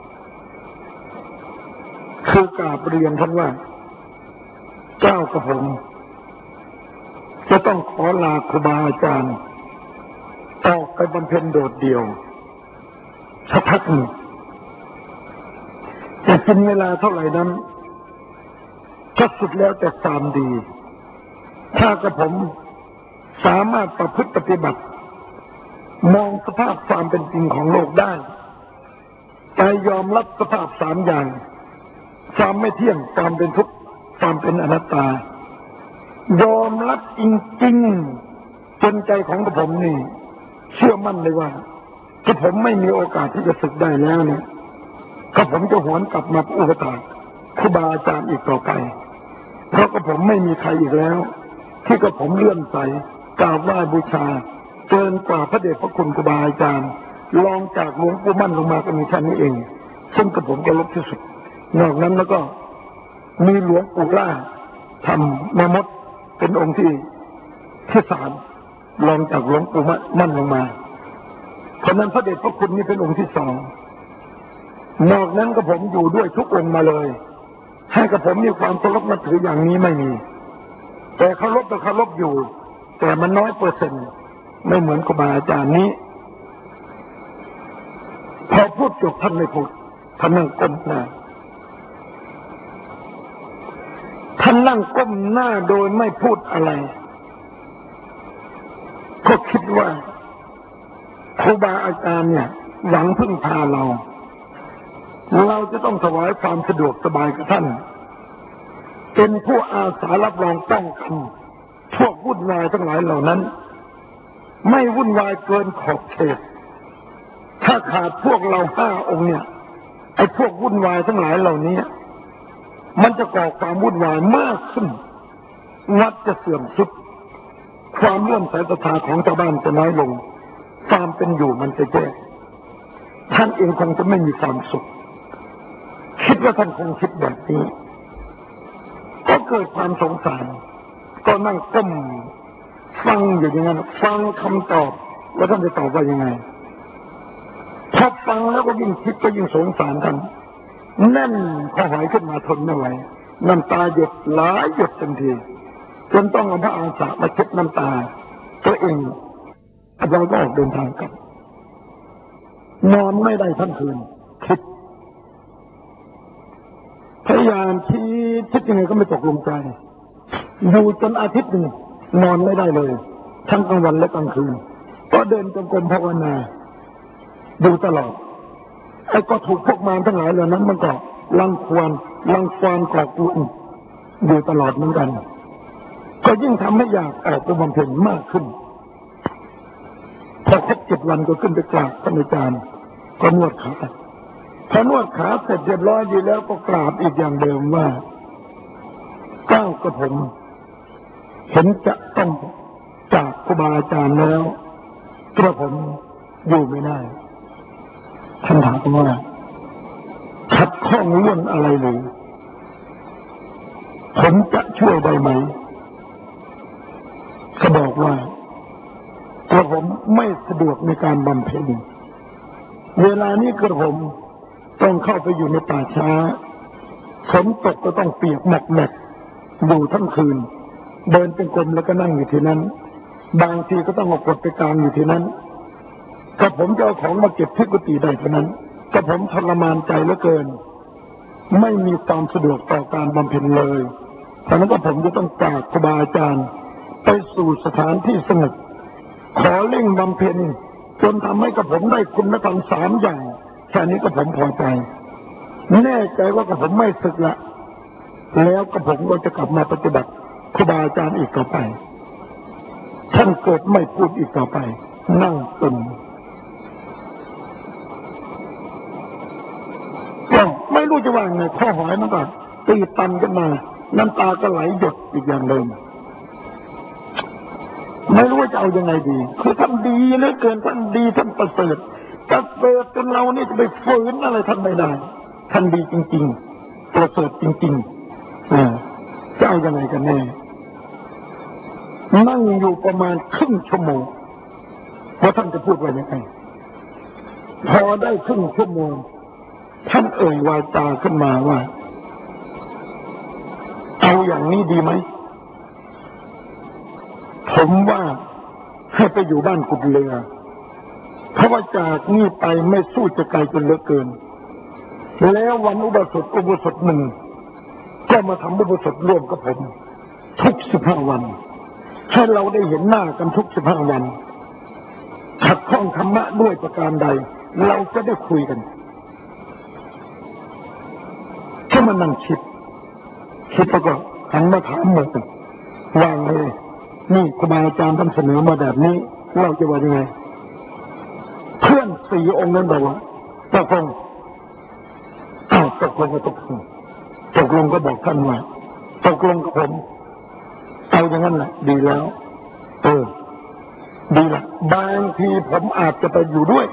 คือกราบเรียนท่านว่าเจ้ากระผมจะต้องขอลาครูบาอาจารย์ออกไปบำเพ็ญโดดเดี่ยวสักพักหนึ่งจะกินเวลาเท่าไหร่นั้นก็สุดแล้วแต่ความดีถ้ากระผมสามารถประพฤติปฏิบัติมองสภาพความเป็นจริงของโลกได้ไปยอมรับสภาพสามอย่างความไม่เที่ยงความเป็นทุกข์ความเป็นอนัตตายอมรับจริงๆจนใจของกระผมนี่เชื่อมั่นเลยว่ากระผมไม่มีโอกาสที่จะศึกได้แล้วเนี่ยกระผมจะหวนกลับมาอุปถากครูบาอาจารย์อีกต่อไปเพราะกระผมไม่มีใครอีกแล้วที่กระผมเลื่อมใสกราบไหว้บูชาเกินกว่าพระเดชพระคุณครูบาอาจารย์ลองจากหลวงปู่มั่นลงมาก็มีแค่นี้เองซึ่งกระผมก็ลบที่สุดนอกนั้นแล้วก็มีหลวงปู่ล่าทำมามดเป็นองค์ที่สามลองจากหลวงปู่มั่นลงมาเพราะนั้นพระเดชพระคุณนี่เป็นองค์ที่สองนอกนั้นก็ผมอยู่ด้วยทุกองค์มาเลยให้กับผมมีความเคารพนับถืออย่างนี้ไม่มีแต่เคารพก็เคารพอยู่แต่มันน้อยเปอร์เซ็นต์ไม่เหมือนครูบาอาจารย์นี้พอพูดจบท่านไม่พูดท่านนั่งก้มหน้าท่านนั่งก้มหน้าโดยไม่พูดอะไรก็คิดว่าครูบาอาจารย์เนี่ยหวังพึ่งพาเราจะต้องถวายความสะดวกสบายกับท่านเป็นผู้อาสารับรองป้องกันพวกวุ่นวายทั้งหลายเหล่านั้นไม่วุ่นวายเกินขอบเขตถ้าขาดพวกเรา5 องค์เนี่ยไอ้พวกวุ่นวายทั้งหลายเหล่านี้มันจะก่อความวุ่นวายมากขึ้นวัดจะเสื่อมทรุดความเลื่อมใสศรัทธาของชาวบ้านจะน้อยลงความเป็นอยู่มันจะแย่ท่านเองคงจะไม่มีความสุขคิดว่าท่านคงคิดแบบนี้ก็เกิดความสงสารก็นั่งก้มฟังอยู่อย่างนั้นฟังคำตอบว่าท่านจะตอบว่ายังไงพอฟังแล้วก็ยิ่งคิดก็ยิ่งสงสารท่านแน่นคอหอยขึ้นมาทนไม่ไหวน้ำตาหยดหลายหยดทันทีจนต้องเอาพระอาสามาเช็ดน้ำตาตัวเองเราก็ออกเดินทางกันนอนไม่ได้ทั้งคืนคิดพยายามคิดยังไงก็ไม่ตกลงใจอยู่จนอาทิตย์หนึ่งนอนไม่ได้เลยทั้งกลางวันและกลางคืนก็เดินจงกรมภาวนาดูตลอดไอ้ก็ถูกพวกมารทั้งหลายเหล่านั้นมันก็รังควานก่อกวนอยู่ตลอดเหมือนกันก็ยิ่งทำให้อยากออกไปบำเพ็ญมากขึ้นพอครบ7 วันก็ขึ้นไปกราบท่านอาจารย์ก็นวดขาพอนวดขาเสร็จเรียบร้อยดีแล้วก็กราบอีกอย่างเดิมว่าก้าวกระผมเห็นจะต้องจากครูบาอาจารย์แล้วกระผมอยู่ไม่ได้ท่านถามว่าขัดข้องเรื่องอะไรหรือผมจะช่วยได้ไหมเขาบอกว่ากระผมไม่สะดวกในการบำเพ็ญเวลานี้กระผมต้องเข้าไปอยู่ในป่าช้าฝนตกก็ต้องเปียกหนักอยู่ทั้งคืนเดินเป็นกลมแล้วก็นั่งอยู่ที่นั้นบางทีก็ต้องเอากดไปกลางอยู่ที่นั้นกระผมจะเอาของมาเก็บที่กุฏิได้เท่านั้นกระผมทรมานใจเหลือเกินไม่มีความสะดวกต่อการบำเพ็ญเลยฉะนั้นก็ผมจะต้องจากครูบาอาจารย์ไปสู่สถานที่สงบขอเร่งบำเพ็ญจนทำให้กระผมได้คุณธรรม3 อย่างแค่นี้ก็ผมพอใจแน่ใจว่ากระผมไม่สึกละแล้วกระผมก็จะกลับมาปฏิบัติครูบาอาจารย์อีกต่อไปท่านเกิดไม่พูดอีกต่อไปนั่งตึงก็ไม่รู้จะว่าไงข้อหอยมันก็ตีตันขึ้นมาน้ำตาก็ไหลหยดอีกอย่างเดิมไม่รู้ว่าจะเอายังไงดีคือท่านดีเหลือเกินท่านดีท่านประเสริฐจนเรานี่จะไปฝืนอะไรท่านไม่ได้ท่านดีจริงๆประเสริฐจริงๆจะเอายังไงกันแน่นั่งอยู่ประมาณครึ่งชั่วโมงว่าท่านจะพูดว่ายังไงพอได้ครึ่งชั่วโมงท่านเอ่ยวาจาขึ้นมาว่าเอาอย่างนี้ดีไหมผมว่าให้ไปอยู่บ้านกุฎเรือเพราะว่าจากนี่ไปไม่สู้จะไกลจนเหลือเกินแล้ววันอุโบสถหนึ่งก็มาทำอุโบสถร่วมกับผมทุก15 วันให้เราได้เห็นหน้ากันทุก15 วันขัดข้องธรรมะด้วยประการใดเราจะได้คุยกันแค่มานั่งคิดแล้วก็หันมาถามหมดวางเลยนี่ครูบาอาจารย์ท่านเสนอมาแบบนี้เราจะว่ายังไงเพื่อน4 องค์นั้นบอกว่าตกลงตกลงก็บอกท่านว่าตกลงกับผมเอาอย่างนั้นแหละดีแล้วดีละบางทีผมอาจจะไปอยู่ด้วย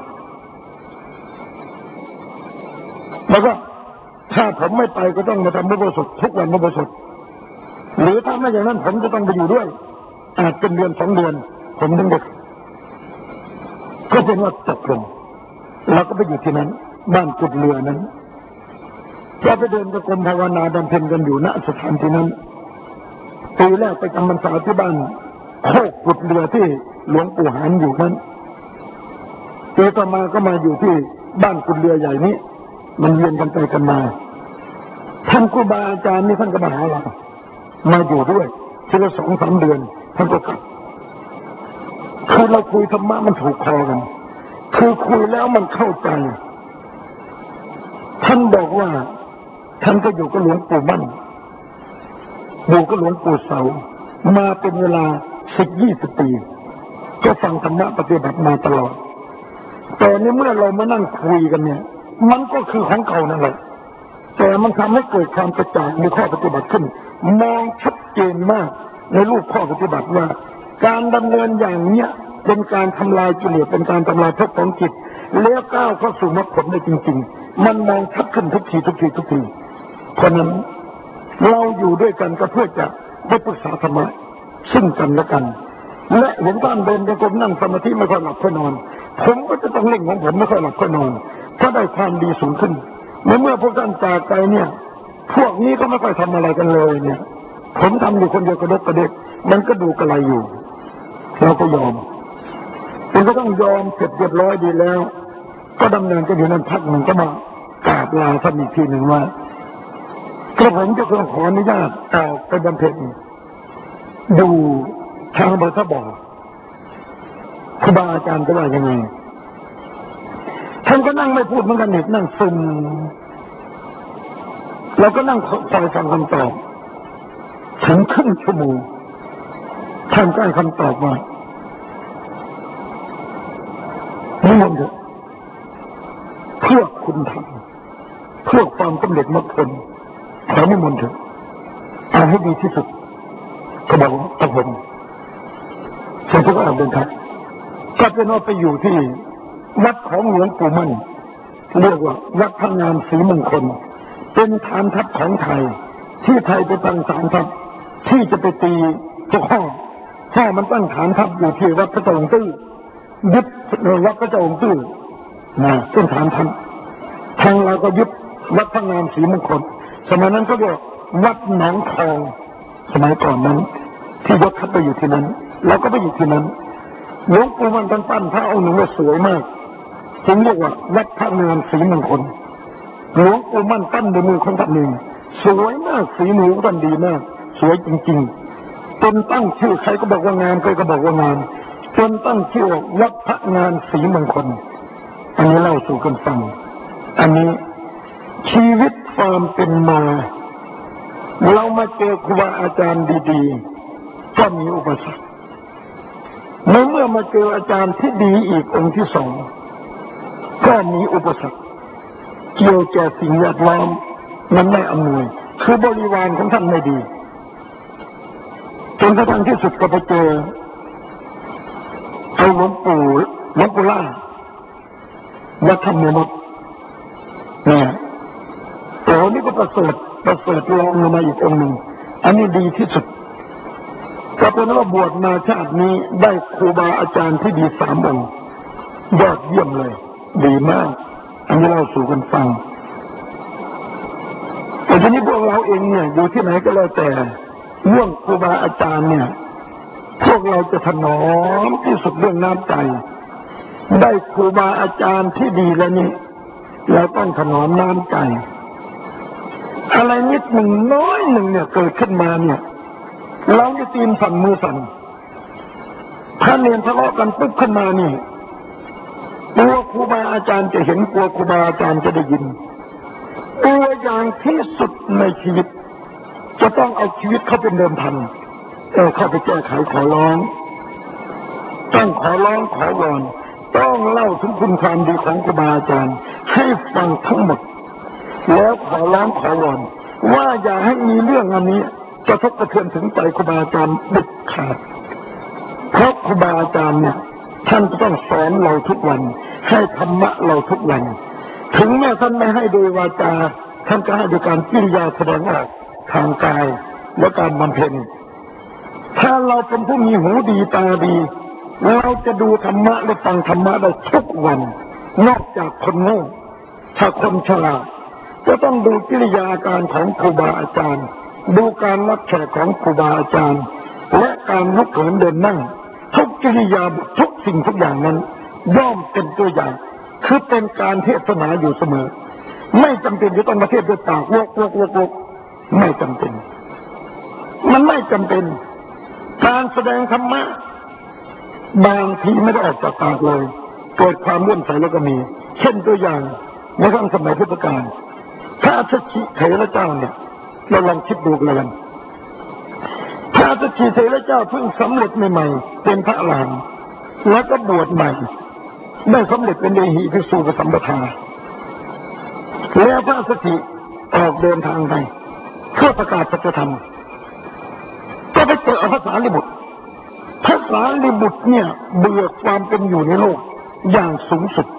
แล้วก็ถ้าผมไม่ไปก็ต้องมาทำอุโบสถทุกวันอุโบสถหรือถ้าไม่อย่างนั้นผมจะต้องไปอยู่ด้วยอาจเป็นเดือน2 เดือนผมถึงจะก็เป็นว่าตกลงแล้วก็ไปอยู่ที่นั้นบ้านกุดเรือนั้นเราไปเดินตะกรมภาวนาบำเพ็ญกันอยู่ณสถานที่นั้นปีแรกไปจำพรรษาที่บ้านโคกกุดเรือที่หลวงปู่หานอยู่นั้นปีต่อมาก็มาอยู่ที่บ้านกุดเรือใหญ่นี้มันเวียนกันไปกันมาท่านครูบาอาจารย์นี่ท่านก็มาหาเรามาอยู่ด้วยทีละ2-3 เดือนท่านก็กลับคือเราคุยธรรมะมันถูกคอกันคือคุยแล้วมันเข้าใจท่านบอกว่าท่านก็อยู่กับหลวงปู่มั่นอยู่กับหลวงปู่เสามาเป็นเวลา10-20 ปีก็ฟังธรรมะปฏิบัติมาตลอดแต่ในเมื่อเรามานั่งคุยกันเนี่ยมันก็คือของเก่านั่นแหละแต่มันทำให้เกิดความกระจ่างในข้อปฏิบัติขึ้นมองชัดเจนมากในรูปข้อปฏิบัติว่าการดำเนินอย่างเนี้ยเป็นการทำลายกิเลสเป็นการทำลายภพของจิตแล้วก้าวเข้าสู่มรรคผลได้จริงๆมันมองชัดขึ้นทุกทีเพราะนั้นเราอยู่ด้วยกันก็เพื่อจะได้ปรึกษาธรรมะซึ่งกันและกันและเห็นท่านเดินจงกรมนั่งสมาธิไม่ค่อยหลับค่อยนอนผมก็จะต้องเล่งของผมไม่ค่อยหลับค่อยนอนก็ได้ความดีสูงขึ้นเมื่อพวกท่านจากไปเนี่ยพวกนี้ก็ไม่ค่อยทำอะไรกันเลยเนี่ยผมทำอยู่คนเดียวกระดกกระเด็กมันก็ดูกระไรอยู่เราก็ยอมมันก็ต้องยอมเสร็จเรียบร้อยดีแล้วก็ดำเนินกันอยู่นั้นพักหนึ่งก็มากราบลาท่านอีกทีหนึ่งว่ากระผมจะขออนุญาตออกไปบำเพ็ญดูทางบทบอกครูบาอาจารย์ก็ว่ายังไงท่านก็นั่งไม่พูดเหมือนกันอีกนั่งซึมเราก็นั่งฟังคำตอบถึงครึ่งชั่วโมงท่านก็ให้คำตอบว่านิมนต์เถอะเพื่อคุณธรรมเพื่อความสำเร็จมรรคผลขอนิมนต์เถอะเอาให้ดีที่สุดก็บอกว่าตะผมฉันก็อ่านเป็นครับก็เป็นว่าไปอยู่ที่วัดของหลวงปู่มั่นเรียกว่าวัดพระงามศรีมงคลเป็นฐานทัพของไทยที่ไทยไปตั้งฐานทัพที่จะไปตีทุกห้องมันตั้งฐานทัพอยู่ที่วัดพระเจ้าองค์ตื้อยึดวัดพระเจ้าองค์ตื้อนะเป็นฐานทัพทางเราก็ยึดวัดพระงามศรีมงคลสมัยนั้นก็เรียกวัดหนองทองสมัยก่อนนั้นที่ยกทัพไปอยู่ที่นั้นเราก็ไปอยู่ที่นั้นหลวงปู่มั่นปั้นพระองค์หนึ่งว่าสวยมากจึงเรียกว่าวัดพระงามศรีมงคลหลวงปู่มั่นปั้นด้วยมือของท่านเองสวยมากสีมือท่านดีมากสวยจริงๆจนตั้งชื่อใครก็บอกว่างามใครก็บอกว่างามจนตั้งชื่อวัดพระงามศรีมงคลอันนี้เล่าสู่กันฟังอันนี้ชีวิตความเป็นมาเรามาเจอครูบาอาจารย์ดีๆก็มีอุปสรรคเมื่อมาเจออาจารย์ที่ดีอีกองค์ที่2ก็มีอุปสรรคเกี่ยวแก่สิ่งแวดล้อมมันไม่อำนวยคือบริวารของท่านไม่ดีจนกระทั่งที่สุดก็ไปเจอเอาหลวงปู่ล่าวัดธรรมนพเนี่ยโอ้นี่ก็ประเสริฐรองลงมาอีกองค์หนึ่งอันนี้ดีที่สุดก็เป็นว่าบวชมาชาตินี้ได้ครูบาอาจารย์ที่ดี3 องค์ยอดเยี่ยมเลยดีมากอันนี้เราสู่กันฟังแต่ทีนี้พวกเราเองเนี่ยอยู่ที่ไหนก็แล้วแต่เรื่องครูบาอาจารย์เนี่ยพวกเราจะถนอมที่สุดเรื่องน้ำใจได้ครูบาอาจารย์ที่ดีแล้วนี่เราต้องถนอมน้ำใจอะไรนิดหนึ่งน้อยหนึ่งเนี่ยเกิดขึ้นมาเนี่ยเราจะตีนสั่นมือสั่นถ้าเรียนทะเลาะกันปุ๊บขึ้นมานี่ตัวครูบาอาจารย์จะเห็นตัวครูบาอาจารย์จะได้ยินตัวอย่างที่สุดในชีวิตจะต้องเอาชีวิตเข้าเป็นเดิมพันเข้าไปแก้ไขขอร้องต้องขอร้องขอวอนต้องเล่าถึงคุณความดีของครูบาอาจารย์ให้ฟังทั้งหมดแล้วขอร้องขอวอนว่าอย่าให้มีเรื่องอันนี้กระทบกระเทือนถึงใจครูบาอาจารย์เด็ดขาดเพราะครูบาอาจารย์เนี่ยท่านจะต้องสอนเราทุกวันให้ธรรมะเราทุกวันถึงแม้ท่านไม่ให้โดยวาจาท่านก็ให้โดยการกิริยาแสดงออกทางกายและการบำเพ็ญถ้าเราเป็นผู้มีหูดีตาดีเราจะดูธรรมะและฟังธรรมะได้ทุกวันนอกจากคนโง่ถ้าคนฉลาดก็ต้องดูกิริยาการของครูบาอาจารย์ดูการรับแขกของครูบาอาจารย์และการลุกเหินเดินนั่งทุกกิริยาทุกสิ่งทุกอย่างนั้นย่อมเป็นตัวอย่างคือเป็นการเทศนาอยู่เสมอไม่จำเป็นจะต้องมาเทศด้วยปากวกไม่จำเป็นมันไม่จำเป็นการแสดงธรรมะบางทีไม่ได้ออกจากปากเลยเกิดความเลื่อมใสแล้วก็มีเช่นตัวอย่างในครั้งสมัยพุทธกาลพระอัสสชิเถระเจ้าเนี่ยเราลองคิดดูกันเลยพระอัสสชิเถระเจ้าเพิ่งสำเร็จใหม่ๆเป็นพระอรหันต์แล้วก็บวชใหม่ได้สำเร็จเป็นเอหิภิกษุสัมปทาแล้วพระอัสสชิออกเดินทางไปเพื่อประกาศสัจธรรมก็ไปเจอพระสารีบุตรพระสารีบุตรเนี่ยเบื่อความเป็นอยู่ในโลกอย่างสูงสุด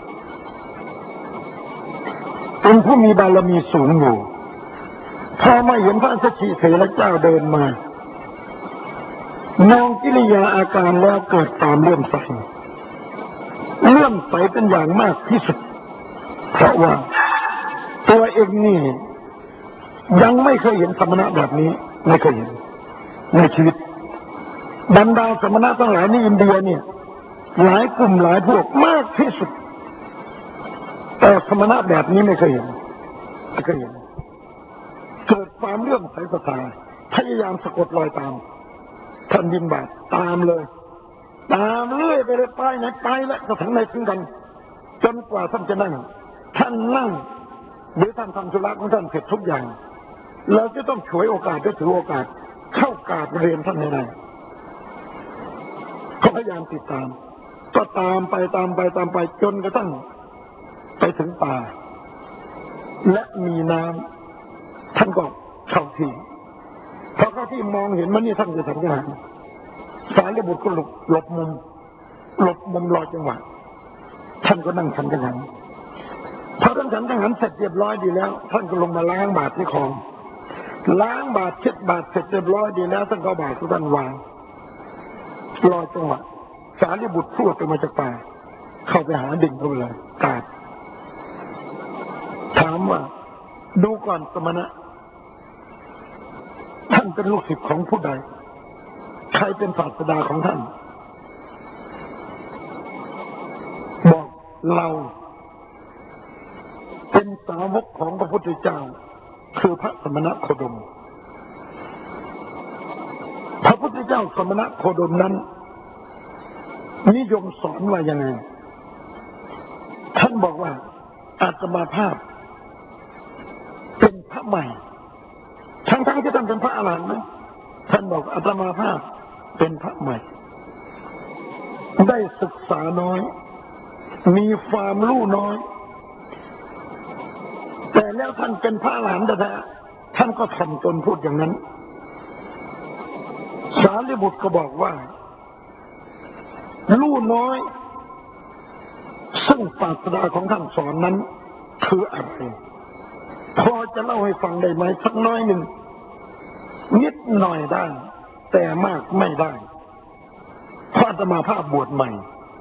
เป็นผู้มีบารมีสูงอยู่พอมาเห็นพระอัสสชิเถระเจ้าเดินมามองกิริยาอาการแล้วเกิดความเลื่อมใสเป็นอย่างมากที่สุดเพราะว่าตัวเองนี่ยังไม่เคยเห็นสมณะแบบนี้ไม่เคยเห็นในชีวิตบรรดาสมณะทั้งหลายในอินเดียเนี่ยหลายกลุ่มหลายพวกมากที่สุดแต่สมณะแบบนี้ไม่เคยเห็นเกิดความเลื่อมใสศรัทธาพยายามสะกดรอยตามท่านบิณฑบาตตามเลยตามเรื่อยไปเลยไปไหนไปแล้วก็ถึงไหนถึงกันจนกว่าท่านจะนั่งหรือท่านทำธุระของท่านเสร็จทุกอย่างเราจะต้องฉวยโอกาสถือโอกาสเข้ากราบเรียนท่านให้ได้เขาพยายามติดตามก็ตามไปจนกระทั่งไปถึงป่าและมีน้ำท่านก็เข้าที่พอเข้าที่มองเห็นมันนี่ท่านจะทำยังไงสารีบุตรก็หลบมุมรอจังหวะท่านก็นั่งฉันจังหันพอท่านฉันจังหันเสร็จเรียบร้อยดีแล้วท่านก็ลงมาล้างบาตรที่คลองล้างบาตรเช็ดบาตรเสร็จเรียบร้อยดีแล้วท่านก็บาตรของท่านวางรอจังหวะสารีบุตรพูดออกมาจากป่าเข้าไปหาดิ่งเข้าไปเลยกราบถามว่าดูก่อนสมณะท่านเป็นลูกศิษย์ของผู้ใดใครเป็นศาสดาของท่านบอกเราเป็นสาวกของพระพุทธเจ้าคือพระสมณโคดมพระพุทธเจ้าสมณโคดมนั้นนิยมสอนว่ายังไงท่านบอกว่าอาตมาภาพเป็นพระใหม่ทั้งที่ท่านเป็นพระอรหันต์นะท่านบอกอาตมาภาพเป็นพระใหม่ได้ศึกษาน้อยมีความรู้น้อยแต่แล้วท่านเป็นพระอรหันต์แต่ท่านก็ถ่อมตนพูดอย่างนั้นสารีบุตรก็บอกว่ารู้น้อยซึ่งศาสดาของท่านสอนนั้นคืออะไรพอจะเล่าให้ฟังได้ไหมสักน้อยหนึ่งนิดหน่อยได้แต่มากไม่ได้เพราะอาตมาภาพบวชใหม่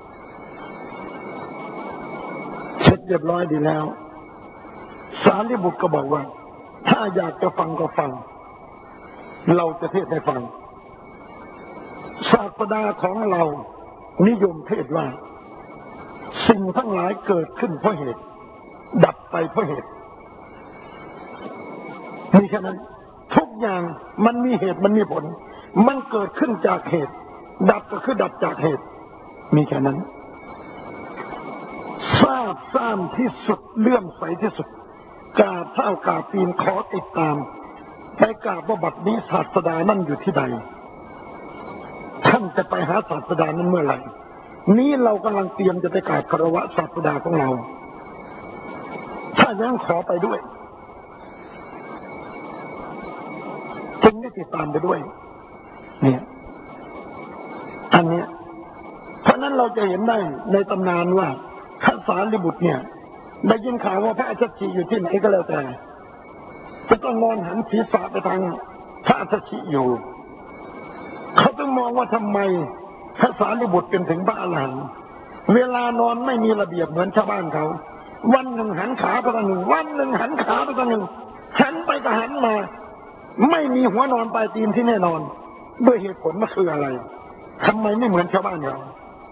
เสร็จเรียบร้อยดีแล้วสารีบุตรก็บอกว่าถ้าอยากจะฟังก็ฟังเราจะเทศให้ฟังศาสดาของเรานิยมเทศว่าสิ่งทั้งหลายเกิดขึ้นเพราะเหตุดับไปเพราะเหตุมีแค่นั้นทุกอย่างมันมีเหตุมันมีผลมันเกิดขึ้นจากเหตุดับก็คือดับจากเหตุมีแค่นั้นทราบซ่านที่สุดเลื่อมใสที่สุดกราบเท้ากราบตีนขอติดตามไปกราบว่าบัดนี้ศาสดานั่นอยู่ที่ใดท่านจะไปหาศาสดานั้นเมื่อไหร่นี้เรากำลังเตรียมจะไปกราบคารวะศาสดาของเราถ้ายังขอไปด้วยจึงได้ติดตามไปด้วยเนี่ยอันเนี้ยเพราะนั้นเราจะเห็นได้ในตำนานว่าพระสารีบุตรเนี่ยได้ยินข่าวว่าพระอัสสชิอยู่ที่ไหนก็แล้วแต่จะต้องนอนหันศีรษะไปทางพระอัสสชิอยู่เขาต้องมองว่าทำไมพระสารีบุตรเป็นถึงพระอรหันต์เวลานอนไม่มีระเบียบเหมือนชาวบ้านเขาวันหนึ่งหันขาไปทางหนึ่งวันหนึ่งหันขาไปทางหนึ่งหันไปก็หันมาไม่มีหัวนอนปลายตีนที่แน่นอนด้วยเหตุผลมันคืออะไรทำไมไม่เหมือนชาวบ้านเรา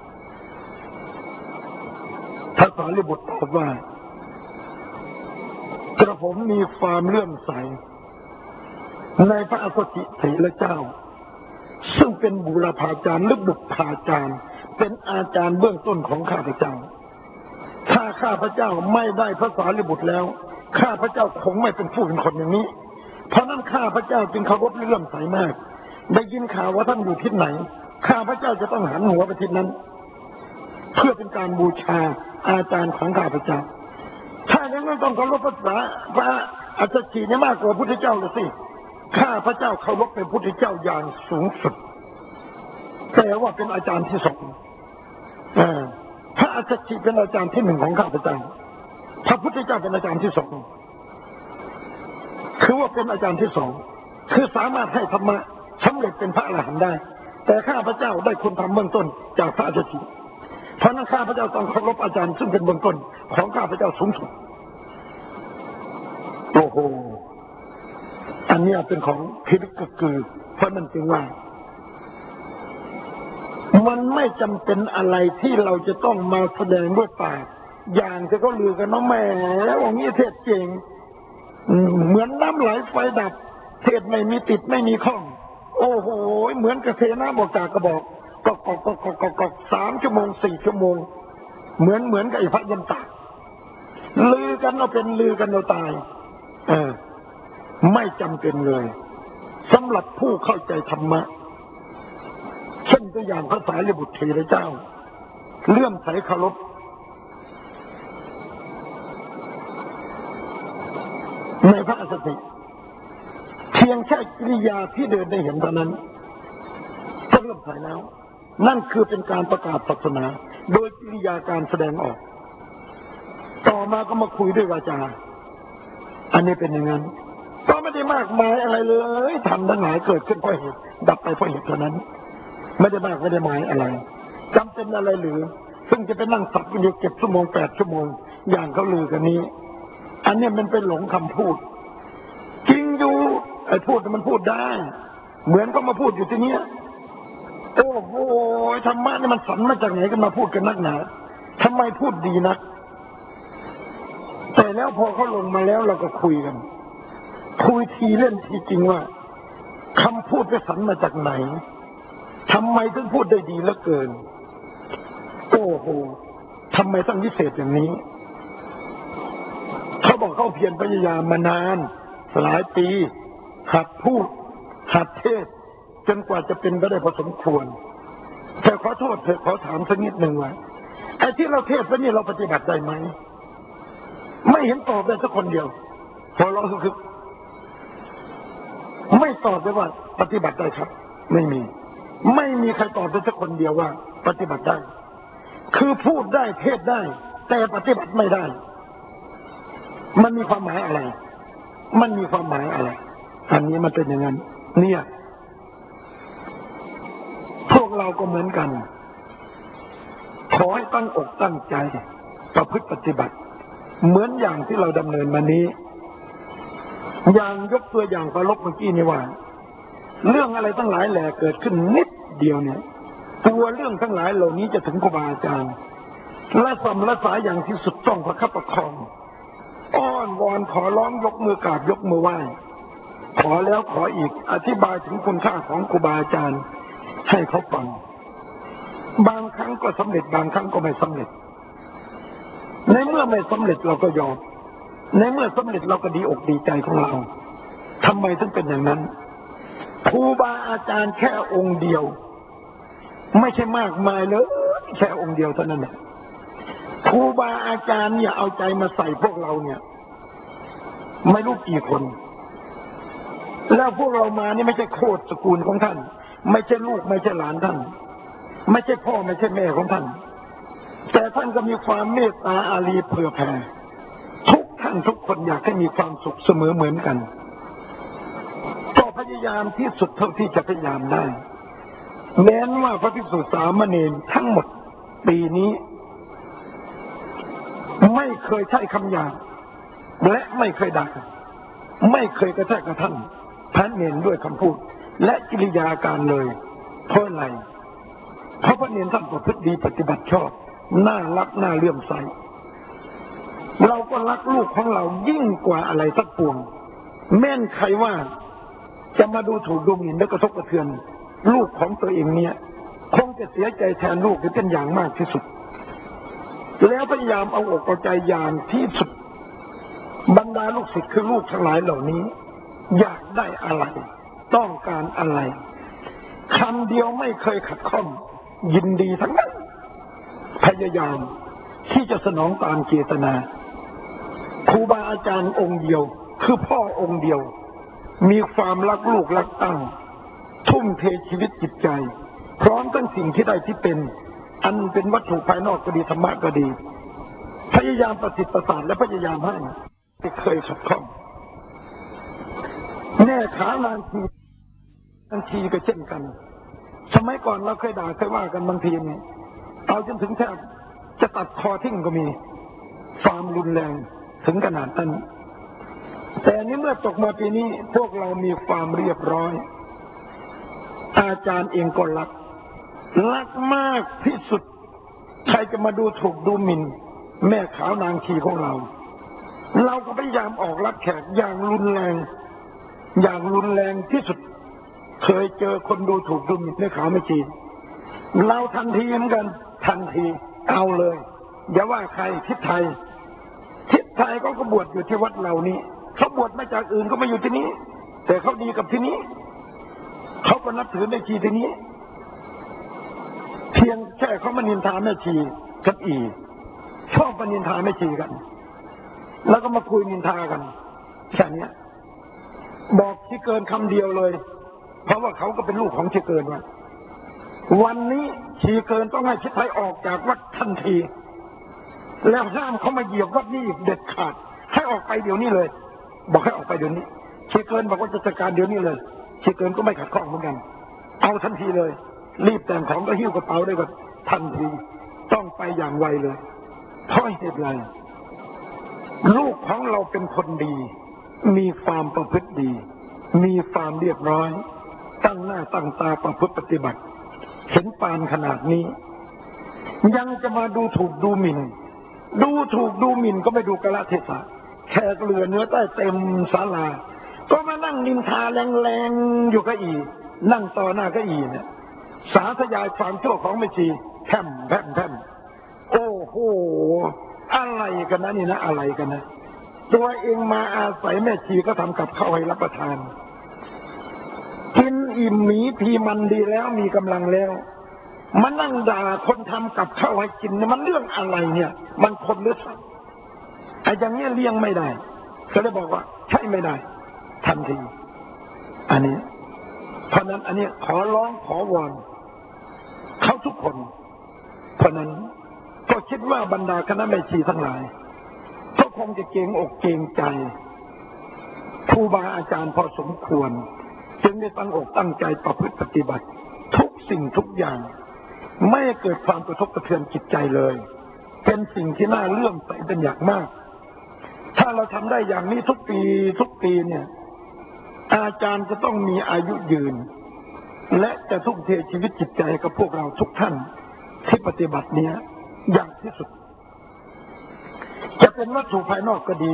พระสารีบุตรตอบว่ากระผมมีความเลื่อมใสในพระอัสสชิเถระเจ้าซึ่งเป็นบูรพาจารย์หรือบุพาจารย์เป็นอาจารย์เบื้องต้นของข้าพเจ้าถ้าข้าพเจ้าไม่ได้พระสารีบุตรแล้วข้าพเจ้าคงไม่เป็นผู้เป็นคนอย่างนี้เพราะนั้นข้าพเจ้าจึงเคารพเลื่อมใสมากได้ยินข่าวว่าท่านอยู่ที่ไหนข้าพเจ้าจะต้องหันหัวไปทิศนั้นเพื่อเป็นการบูชาอาจารย์ของข้าพเจ้าถ้าอย่างนั้นต้องเคารพพระอัสสชิเนี่ยมากกว่าพุทธเจ้าเลยสิข้าพเจ้าเคารพเป็นพุทธเจ้าอย่างสูงสุดแต่ว่าเป็นอาจารย์ที่สองพระอัสสชิเป็นอาจารย์ที่หนึ่งของข้าพเจ้าพระพุทธเจ้าเป็นอาจารย์ที่สองคือว่าเป็นอาจารย์ที่สองคือสามารถให้ธรรมะสำเร็จเป็นพระอรหันต์ได้แต่ข้าพเจ้าได้คุณธรรมเบื้องต้นจากพระอัสสชิเพราะนั้นข้าพเจ้าต้องเคารพอาจารย์ซึ่งเป็นเบื้องต้นของข้าพเจ้าสูงสุดโอ้โหอันนี้เป็นของพิลึกกึกกือเพราะนั่นจึงว่ามันไม่จำเป็นอะไรที่เราจะต้องมาแสดงด้วยปากอย่างที่เขาลือกันนะแม่แล้วอย่างนี้เทศเก่งเหมือนน้ำไหลไฟดับเทศไม่มีติดไม่มีข้องโอ้โหเหมือนกระเทน้ำออกจากกระบอกก็3 ชั่วโมง 4 ชั่วโมงเหมือนกับไอ้พระยันตะลือกันเราเป็นลือกันเราตายไม่จำเป็นเลยสำหรับผู้เข้าใจธรรมะเช่นตัวอย่างพระสารีบุตรเถระเจ้าเลื่อมใสเคารพในพระอัสสชิเพียงแค่กิริยาที่เดินได้เห็นเท่านั้นก็เลื่อมใสแล้วนั่นคือเป็นการประกาศศาสนาโดยกิริยาการแสดงออกต่อมาก็มาคุยด้วยวาจาอันนี้เป็นอย่างนั้นก็ไม่ได้มากมายอะไรเลยทำทั้งหลายเกิดขึ้นเพราะเหตุดับไปเพราะเหตุเท่านั้นไม่ได้มากไม่ได้หมายอะไรจำเป็นอะไรหรือซึ่งจะไปนั่งสับอยู่7 ชั่วโมง 8 ชั่วโมงอย่างเขาลือกันนี้อันนี้มันเป็นหลงคำพูดจริงอยู่ไอ้พูดมันพูดได้เหมือนก็มาพูดอยู่ที่นี้โอ้โหธรรมะนี่มันสันมาจากไหนกันมาพูดกันนักหนาทำไมพูดดีนักแต่แล้วพอเขาลงมาแล้วเราก็คุยกันคุยทีเล่นทีจริงว่าคำพูดไปสันมาจากไหนทำไมถึงพูดได้ดีเหลือเกินโอ้โหทำไมต้องวิเศษอย่างนี้เขาบอกเขาเพียรพยายามมานานหลายปีหัดพูดหัดเทศจนกว่าจะเป็นไปได้พอสมควรแต่ขอโทษเถอะขอถามสักนิดหนึ่งว่าไอ้ที่เราเทศไปนี่เราปฏิบัติได้ไหมไม่เห็นตอบได้สักคนเดียวพอเราคือไม่ตอบได้ว่าปฏิบัติได้ครับไม่มีใครตอบได้สักคนเดียวว่าปฏิบัติได้คือพูดได้เทศได้แต่ปฏิบัติไม่ได้มันมีความหมายอะไรมันมีความหมายอะไรอันนี้มันเป็นอย่างนั้นเนี่ยพวกเราก็เหมือนกันขอให้ตั้งอกตั้งใจประพฤติปฏิบัติเหมือนอย่างที่เราดำเนินมานี้อย่างยกตัวอย่างประลบเมื่อกี้นี่ว่าเรื่องอะไรทั้งหลายแหละเกิดขึ้นนิดเดียวเนี่ยตัวเรื่องทั้งหลายเหล่านี้จะถึงครูบาอาจารย์และสำละสายอย่างที่สุดต้องประคับประคองอ้อนวอนขอร้องยกมือกราบยกมือไหว้ขอแล้วขออีกอธิบายถึงคุณค่าของครูบาอาจารย์ให้เขาฟังบางครั้งก็สำเร็จบางครั้งก็ไม่สำเร็จในเมื่อไม่สำเร็จเราก็ยอมในเมื่อสำเร็จเราก็ดีอกดีใจของเราทำไมถึงเป็นอย่างนั้นครูบาอาจารย์แค่องค์เดียวไม่ใช่มากมายเลยแค่องค์เดียวเท่านั้นแหละครูบาอาจารย์เนี่ยเอาใจมาใส่พวกเราเนี่ยไม่รู้กี่คนแล้วพวกเรามานี่ไม่ใช่โคตรสกุลของท่านไม่ใช่ลูกไม่ใช่หลานท่านไม่ใช่พ่อไม่ใช่แม่ของท่านแต่ท่านก็มีความเมตตาอารีเผื่อแผ่ทุกท่านทุกคนอยากให้มีความสุขเสมอเหมือนกันก็พยายามที่สุดเท่าที่จะพยายามได้แม้ว่าพระภิกษุสามเณรทั้งหมดปีนี้ไม่เคยใช้คำหยาบและไม่เคยด่าไม่เคยกระแทกกระทั่งพระเณรด้วยคำพูดและกิริยาการเลยเพราะอะไรเพราะพระเณรท่านประพฤติดีปฏิบัติชอบน่ารักน่าเลื่อมใสเราก็รักลูกของเรายิ่งกว่าอะไรสักปวงแม่นใครว่าจะมาดูถูกดูหมิ่นและกระทบกระเทือนลูกของตัวเองเนี่ยคงจะเสียใจแทนลูกเป็นอย่างมากที่สุดแล้วพยายามเอาอกเอาใจอย่างที่สุดบรรดาลูกศิษย์คือลูกทั้งหลายเหล่านี้อยากได้อะไรต้องการอะไรคำเดียวไม่เคยขัดข้องยินดีทั้งนั้นพยายามที่จะสนองตามเจตนาครูบาอาจารย์องค์เดียวคือพ่อองค์เดียวมีความรักลูกรักเต้าทุ่มเทชีวิตจิตใจพร้อมทั้งสิ่งที่ได้ที่เป็นอันเป็นวัตถุภายนอกก็ดีธรรมะก็ดีพยายามประสิทธิ์ประสานและพยายามให้ไม่เคยขัดข้องแม่ขานางทีก็เช่นกันสมัยก่อนเราเคยด่าเคยว่ากันบางทีนี่เอาจนถึงแทบจะตัดคอทิ้งก็มีความรุนแรงถึงขนาดนั้นแต่นี้เมื่อตกมาปีนี้พวกเรามีความเรียบร้อยอาจารย์เองก็รักมากที่สุดใครจะมาดูถูกดูหมิ่นแม่ขาวนางชีของเราก็พยายามออกรับแขกอย่างรุนแรงที่สุดเคยเจอคนดูถูกดูหมิ่นแม่ขาวแม่ชีเราทันทีเหมือนกันทันทีเอาเลยอย่าว่าใครทิศไทยก็บวชอยู่ที่วัดเรานี้เขาบวชมาจากอื่นก็มาอยู่ที่นี้แต่เขาดีกับที่นี้เขาก็นับถือแม่ชีที่นี้เพียงแค่เขามานินทาแม่ชีกับชอบมานินทาแม่ชีกันแล้วก็มาคุยนินทากันแค่นี้บอกที่เกินคำเดียวเลยเพราะว่าเขาก็เป็นลูกของที่เกินวันนี้ที่เกินต้องให้ทิศไทยออกจากวัดทันทีแล้วห้ามเขามาเหยียบวัดนี้อีกเด็ดขาดให้ออกไปเดี๋ยวนี้เลยบอกให้ออกไปเดี๋ยวนี้ที่เกินบอกว่าจะจัดการเดี๋ยวนี้เลยที่เกินก็ไม่ขัดข้องเหมือนกันเอาทันทีเลยรีบแต่งของก็หิ้วกระเป๋าได้ก็ทันทีต้องไปอย่างไวเลยเพราะเหตุไรลูกของเราเป็นคนดีมีความประพฤติดีมีความเรียบร้อยตั้งหน้าตั้งตาประพฤติปฏิบัติเห็นปานขนาดนี้ยังจะมาดูถูกดูหมิ่นก็ไม่ดูกาลเทศะแขกเหลือเนื้อใต้เต็มศาลาก็มานั่งนินทาแรงๆอยู่กับนั่งต่อหน้ากับเนี่ยสาธยายความชั่วของแม่ชีแพร่มโอ้โหอะไรกันนะนี่นะอะไรกันนะตัวเองมาอาศัยแม่ชีก็ทำกับข้าวให้รับประทานกินอิ่มหมีพีมันดีแล้วมีกำลังแล้วมานั่งด่าคนทำกับข้าวให้กินมันเรื่องอะไรเนี่ยมันคนหรือสัตว์ไอ้อย่างเนี้ยเลี้ยงไม่ได้ก็เลยบอกว่าใช่ไม่ได้ทันทีอันนี้เพราะนั้นอันนี้ขอร้องขอวอนเขาทุกคนเพราะนั้นก็คิดว่าบรรดาคณะแม่ชีทั้งหลายก็คงจะเกรงอกเกรงใจครูบาอาจารย์พอสมควรจึงได้ตั้งอกตั้งใจประพฤติปฏิบัติทุกสิ่งทุกอย่างไม่เกิดความกระทบกระเทือนจิตใจเลยเป็นสิ่งที่น่าเลื่อมใสเป็นอย่างมากถ้าเราทำได้อย่างนี้ทุกปีเนี่ยอาจารย์จะต้องมีอายุยืนและจะทุ่มเทชีวิตจิตใจกับพวกเราทุกท่านที่ปฏิบัติเนี้ยอย่างที่สุดจะเป็นวัตถุภายนอกก็ดี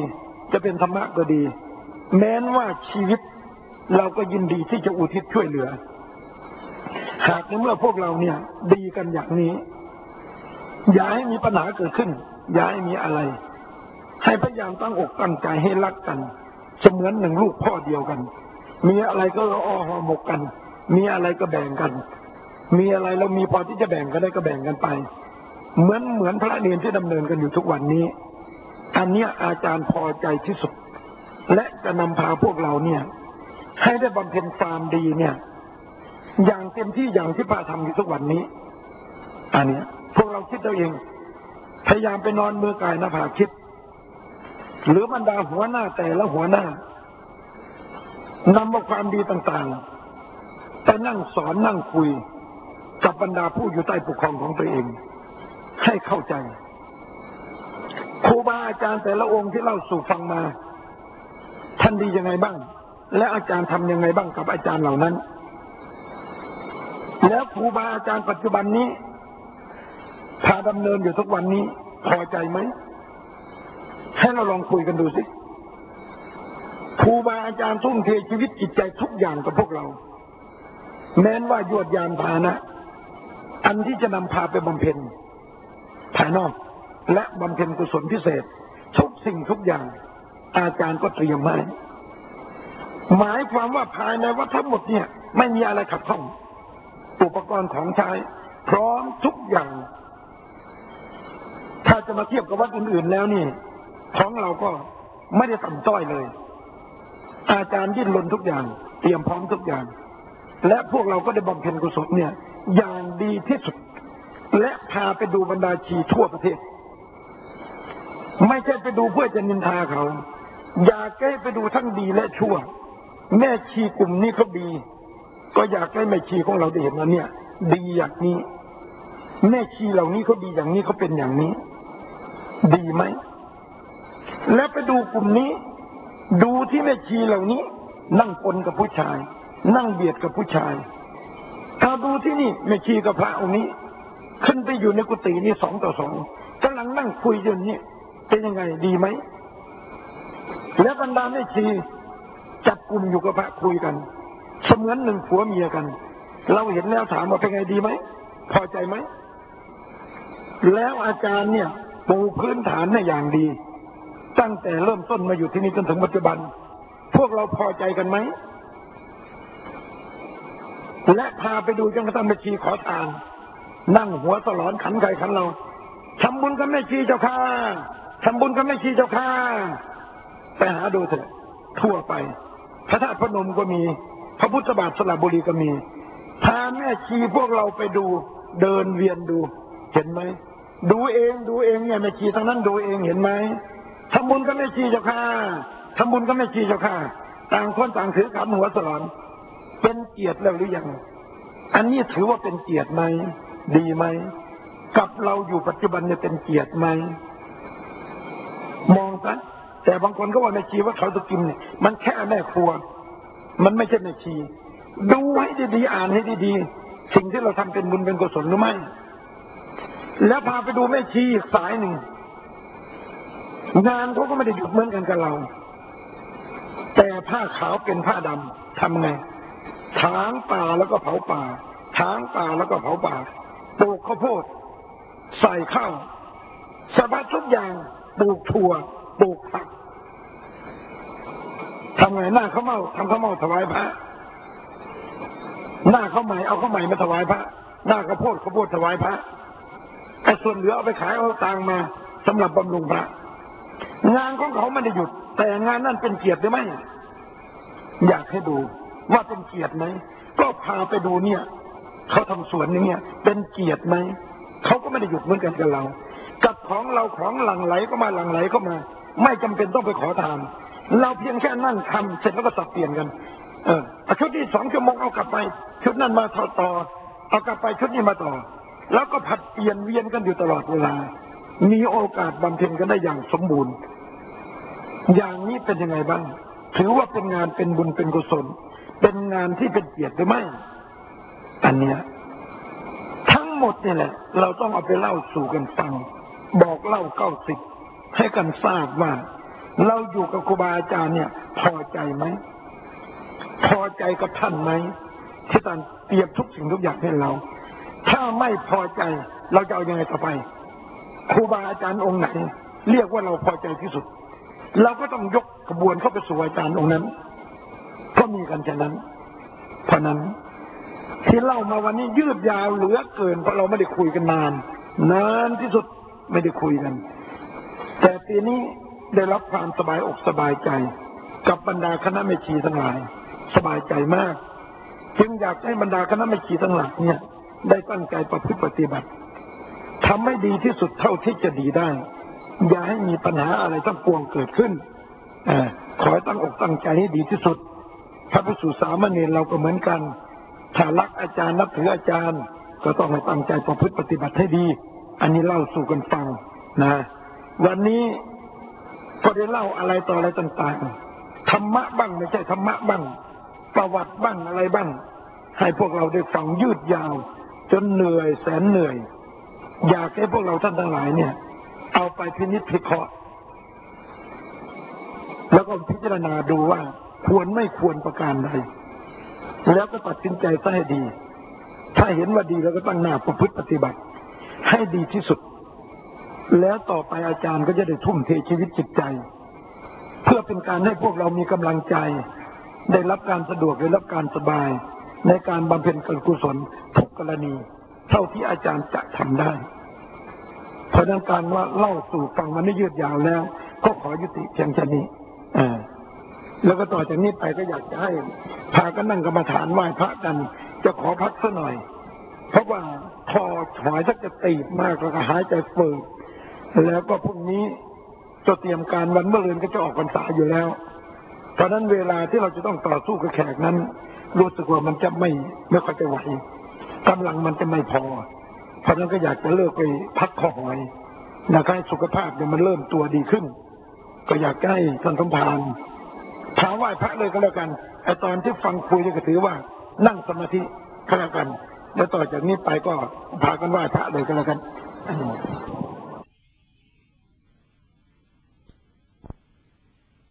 จะเป็นธรรมะก็ดีแม้นว่าชีวิตเราก็ยินดีที่จะอุทิศช่วยเหลือหากในเมื่อพวกเราเนี่ยดีกันอย่างนี้อย่าให้มีปัญหาเกิดขึ้นอย่าให้มีอะไรให้พยายามตั้งอกตั้งใจให้รักกันเสมือนหนึ่งลูกพ่อเดียวกันมีอะไรก็ละอ้อห่อหมกกันมีอะไรก็แบ่งกันมีอะไรเรามีพอที่จะแบ่งกันได้ก็แบ่งกันไปเหมือนพระเนรที่ดำเนินกันอยู่ทุกวันนี้อันนี้อาจารย์พอใจที่สุดและจะนำพาพวกเราเนี่ยให้ได้บำเพ็ญความดีเนี่ยอย่างเต็มที่อย่างที่พระทำอยู่ทุกวันนี้อันนี้พวกเราคิดตัวเองพยายามไปนอนมือกายหน้าผากคิดหรือบรรดาหัวหน้าแต่ละหัวหน้านำเอาความดีต่างๆไปนั่งสอนนั่งคุยกับบรรดาผู้อยู่ใต้ปกครองของตัวเองให้เข้าใจครูบาอาจารย์แต่ละองค์ที่เล่าสู่ฟังมาท่านดียังไงบ้างและอาจารย์ทำยังไงบ้างกับอาจารย์เหล่านั้นแล้วครูบาอาจารย์ปัจจุบันนี้พาดำเนินอยู่ทุกวันนี้พอใจไหมให้เราลองคุยกันดูสิครูบาอาจารย์ทุ่มเทชีวิตจิตใจทุกอย่างกับพวกเราแม้นว่ายวดยานพานะอันที่จะนำพาไปบำเพ็ญภายนอกและบำเพ็ญกุศลพิเศษทุกสิ่งทุกอย่างอาจารย์ก็เตรียมมาหมายความว่าภายในวัดทั้งหมดเนี่ยไม่มีอะไรขัดข้องอุปกรณ์ของใช้พร้อมทุกอย่างถ้าจะมาเทียบกับวัดอื่นๆแล้วนี่ของเราก็ไม่ได้ต่ำต้อยเลยอาจารย์ดิ้นรนทุกอย่างเตรียมพร้อมทุกอย่างและพวกเราก็ได้บำเพ็ญกุศลเนี่ยอย่างดีที่สุดและพาไปดูบรรดาชีทั่วประเทศไม่ใช่ไปดูเพื่อจะนินทาเขาอยากให้ไปดูทั้งดีและชั่วแม่ชีกลุ่มนี้เขาดีก็อยากให้แม่ชีของเราได้เห็นว่าเนี่ยดีอย่างนี้แม่ชีเหล่านี้เขาดีอย่างนี้เขาเป็นอย่างนี้ดีไหมและไปดูกลุ่มนี้ดูที่แม่ชีเหล่านี้นั่งปนกับผู้ชายนั่งเบียดกับผู้ชายถ้าดูที่นี่แม่ชีกับพระองค์นี้ขึ้นไปอยู่ในกุฏินี่2 ต่อ 2กำลังนั่งคุยอยู่นี่เป็นยังไงดีไหมและบรรดาแม่ชีจับกลุ่มอยู่กับพระคุยกันเสมือนหนึ่งผัวเมียกันเราเห็นแล้วถามว่าเป็นไงดีไหมพอใจไหมแล้วอาจารย์เนี่ยปูพื้นฐานให้อย่างดีตั้งแต่เริ่มต้นมาอยู่ที่นี่จนถึงปัจจุบันพวกเราพอใจกันไหมและพาไปดูจนกระทั่งแม่ชีขอทานนั่งหัวสลอนขันไก่ขันเราทำบุญกับแม่ชีเจ้าค่ะทำบุญกับแม่ชีเจ้าค่ะไปหาดูเถอะทั่วไปพระธาตุพนมก็มีพระพุทธบาทสระบุรีก็มีพาแม่ชีพวกเราไปดูเดินเวียนดูเห็นไหมดูเองเนี่ยแม่ชีทั้งนั้นดูเองเห็นไหมทำบุญกับแม่ชีเจ้าค่ะทำบุญกับแม่ชีเจ้าค่ะต่างคนต่างถือขันหัวสลอนเป็นเกียรติแล้วหรือยังอันนี้ถือว่าเป็นเกียรติไหมดีไหมกับเราอยู่ปัจจุบันเนี่ยเป็นเกียรติไหมมองซะแต่บางคนก็ว่าแม่ชีว่าเขาจะกินเนี่ยมันแค่แม่ครัวมันไม่ใช่แม่ชีดูให้ดีๆอ่านให้ดีๆสิ่งที่เราทำเป็นบุญเป็นกุศลหรือไม่แล้วพาไปดูแม่ชีอีกสายหนึ่งงานเขาก็ไม่ได้หยุดเหมือนกันกับเราแต่ผ้าขาวเป็นผ้าดำทำไงถางป่าแล้วก็เผาป่าถางป่าแล้วก็เผาป่าปลูกข้าวโพดใส่ข้าวสารพัดทุกอย่างปลูกถั่วปลูกผักทำไงหน้าข้าวเม่าทำข้าวเม่าถวายพระหน้าข้าวใหม่เอาข้าวใหม่มาถวายพระหน้าข้าวโพดถวายพระไอ้ส่วนเหลือเอาไปขายเอาตังมาสำหรับบำรุงพระงานของเขาไม่ได้หยุดแต่งานนั้นเป็นเกียรติหรือไม่อยากให้ดูว่าเป็นเกียรติไหมก็พาไปดูเนี่ยเขาทำสวนอย่างเงี้ยเป็นเกียรติไหมเขาก็ไม่ได้หยุดเหมือนกันกับเรากับของเราของหลั่งไหลก็มาหลั่งไหลเข้ามาไม่จำเป็นต้องไปขอทานเราเพียงแค่นั่งทำเสร็จแล้วก็สับเปลี่ยนกันชุดนี้2 ชั่วโมงเอากลับไปชุดนั้นมาต่อเอากลับไปชุดนี้มาต่อแล้วก็ผัดเปลี่ยนเวียนกันอยู่ตลอดเวลามีโอกาสบำเพ็ญกันได้อย่างสมบูรณ์อย่างนี้เป็นยังไงบ้างถือว่าเป็นงานเป็นบุญเป็นกุศลเป็นงานที่เป็นเกียรติหรือไม่อันเนี้ยทั้งหมดนี่แหละเราต้องเอาไปเล่าสู่กันฟังบอกเล่า90ให้กันทราบว่าเราอยู่กับครูบาอาจารย์เนี่ยพอใจไหมพอใจกับท่านไหมที่ท่านเตรียมทุกสิ่งทุกอย่างให้เราถ้าไม่พอใจเราจะเอายังไงต่อไปครูบาอาจารย์องค์ไหนเรียกว่าเราพอใจที่สุดเราก็ต้องยกกระบวนเข้าไปสู่อาจารย์องค์นั้นก็มีกันฉะนั้นเพราะนั้นที่เล่ามาวันนี้ยืดยาวเหลือเกินเพราะเราไม่ได้คุยกันนานที่สุดไม่ได้คุยกันแต่ปีนี้ได้รับความสบายอกสบายใจกับบรรดาคณะแม่ชีทั้งหลายสบายใจมากจึงอยากให้บรรดาคณะแม่ชีทั้งหลายเนี่ยได้ตั้งใจประพฤติปฏิบัติทำให้ดีที่สุดเท่าที่จะดีได้อย่าให้มีปัญหาอะไรทั้งปวงเกิดขึ้นขอให้ตั้งอกตั้งใจให้ดีที่สุดพระภิกษุสามเณรเราก็เหมือนกันถ้ารักอาจารย์นับถืออาจารย์ก็ต้องให้ตั้งใจประพฤติปฏิบัติให้ดีอันนี้เล่าสู่กันฟังนะวันนี้ก็ได้เล่าอะไรต่ออะไรต่างๆธรรมะบ้างไม่ใช่ธรรมะบ้างประวัติบ้างอะไรบ้างให้พวกเราได้ฟังยืดยาวจนเหนื่อยแสนเหนื่อยอยากให้พวกเราท่านทั้งหลายเนี่ยเอาไปพินิจพิเคราะห์แล้วก็พิจารณาดูว่าควรไม่ควรประการใดแล้วก็ตัดสินใจซะให้ดีถ้าเห็นว่าดีแล้วก็ตั้งหน้าประพฤติปฏิบัติให้ดีที่สุดแล้วต่อไปอาจารย์ก็จะได้ทุ่มเทชีวิตจิตใจเพื่อเป็นการให้พวกเรามีกำลังใจได้รับการสะดวกได้รับการสบายในการบำเพ็ญกุศลทุกกรณีเท่าที่อาจารย์จะทำได้เพราะนั้นการว่าเล่าสู่ฟังมันไม่ยืดยาวแล้วก็ขอยุติเพียงแค่นี้แล้วก็ต่อจากนี้ไปก็อยากจะให้พากันนั่งกรรมฐานไหว้พระกันจะขอพักสักหน่อยเพราะว่าคอหอยถ้าจะตีบมากแล้วก็หายใจเฟิร์แล้วก็พรุ่งนี้จะเตรียมการวันเมื่อเรือนก็จะออกพรรษาอยู่แล้วเพราะนั้นเวลาที่เราจะต้องต่อสู้กับแขกนั้นรู้สึกว่ามันจะไม่ค่อยจะไหวกำลังมันจะไม่พอเพราะนั้นก็อยากจะเลิกไปพักคอหอยอยากให้สุขภาพเนี่ยมันเริ่มตัวดีขึ้นก็อยากให้ท่านสมภารพาไหว้พระเลยก็แล้วกันไอตอนที่ฟังคุยก็ถือว่านั่งสมาธิก็แล้วกันแล้วต่อจากนี้ไปก็พากันไหว้พระเลยก็แล้วกัน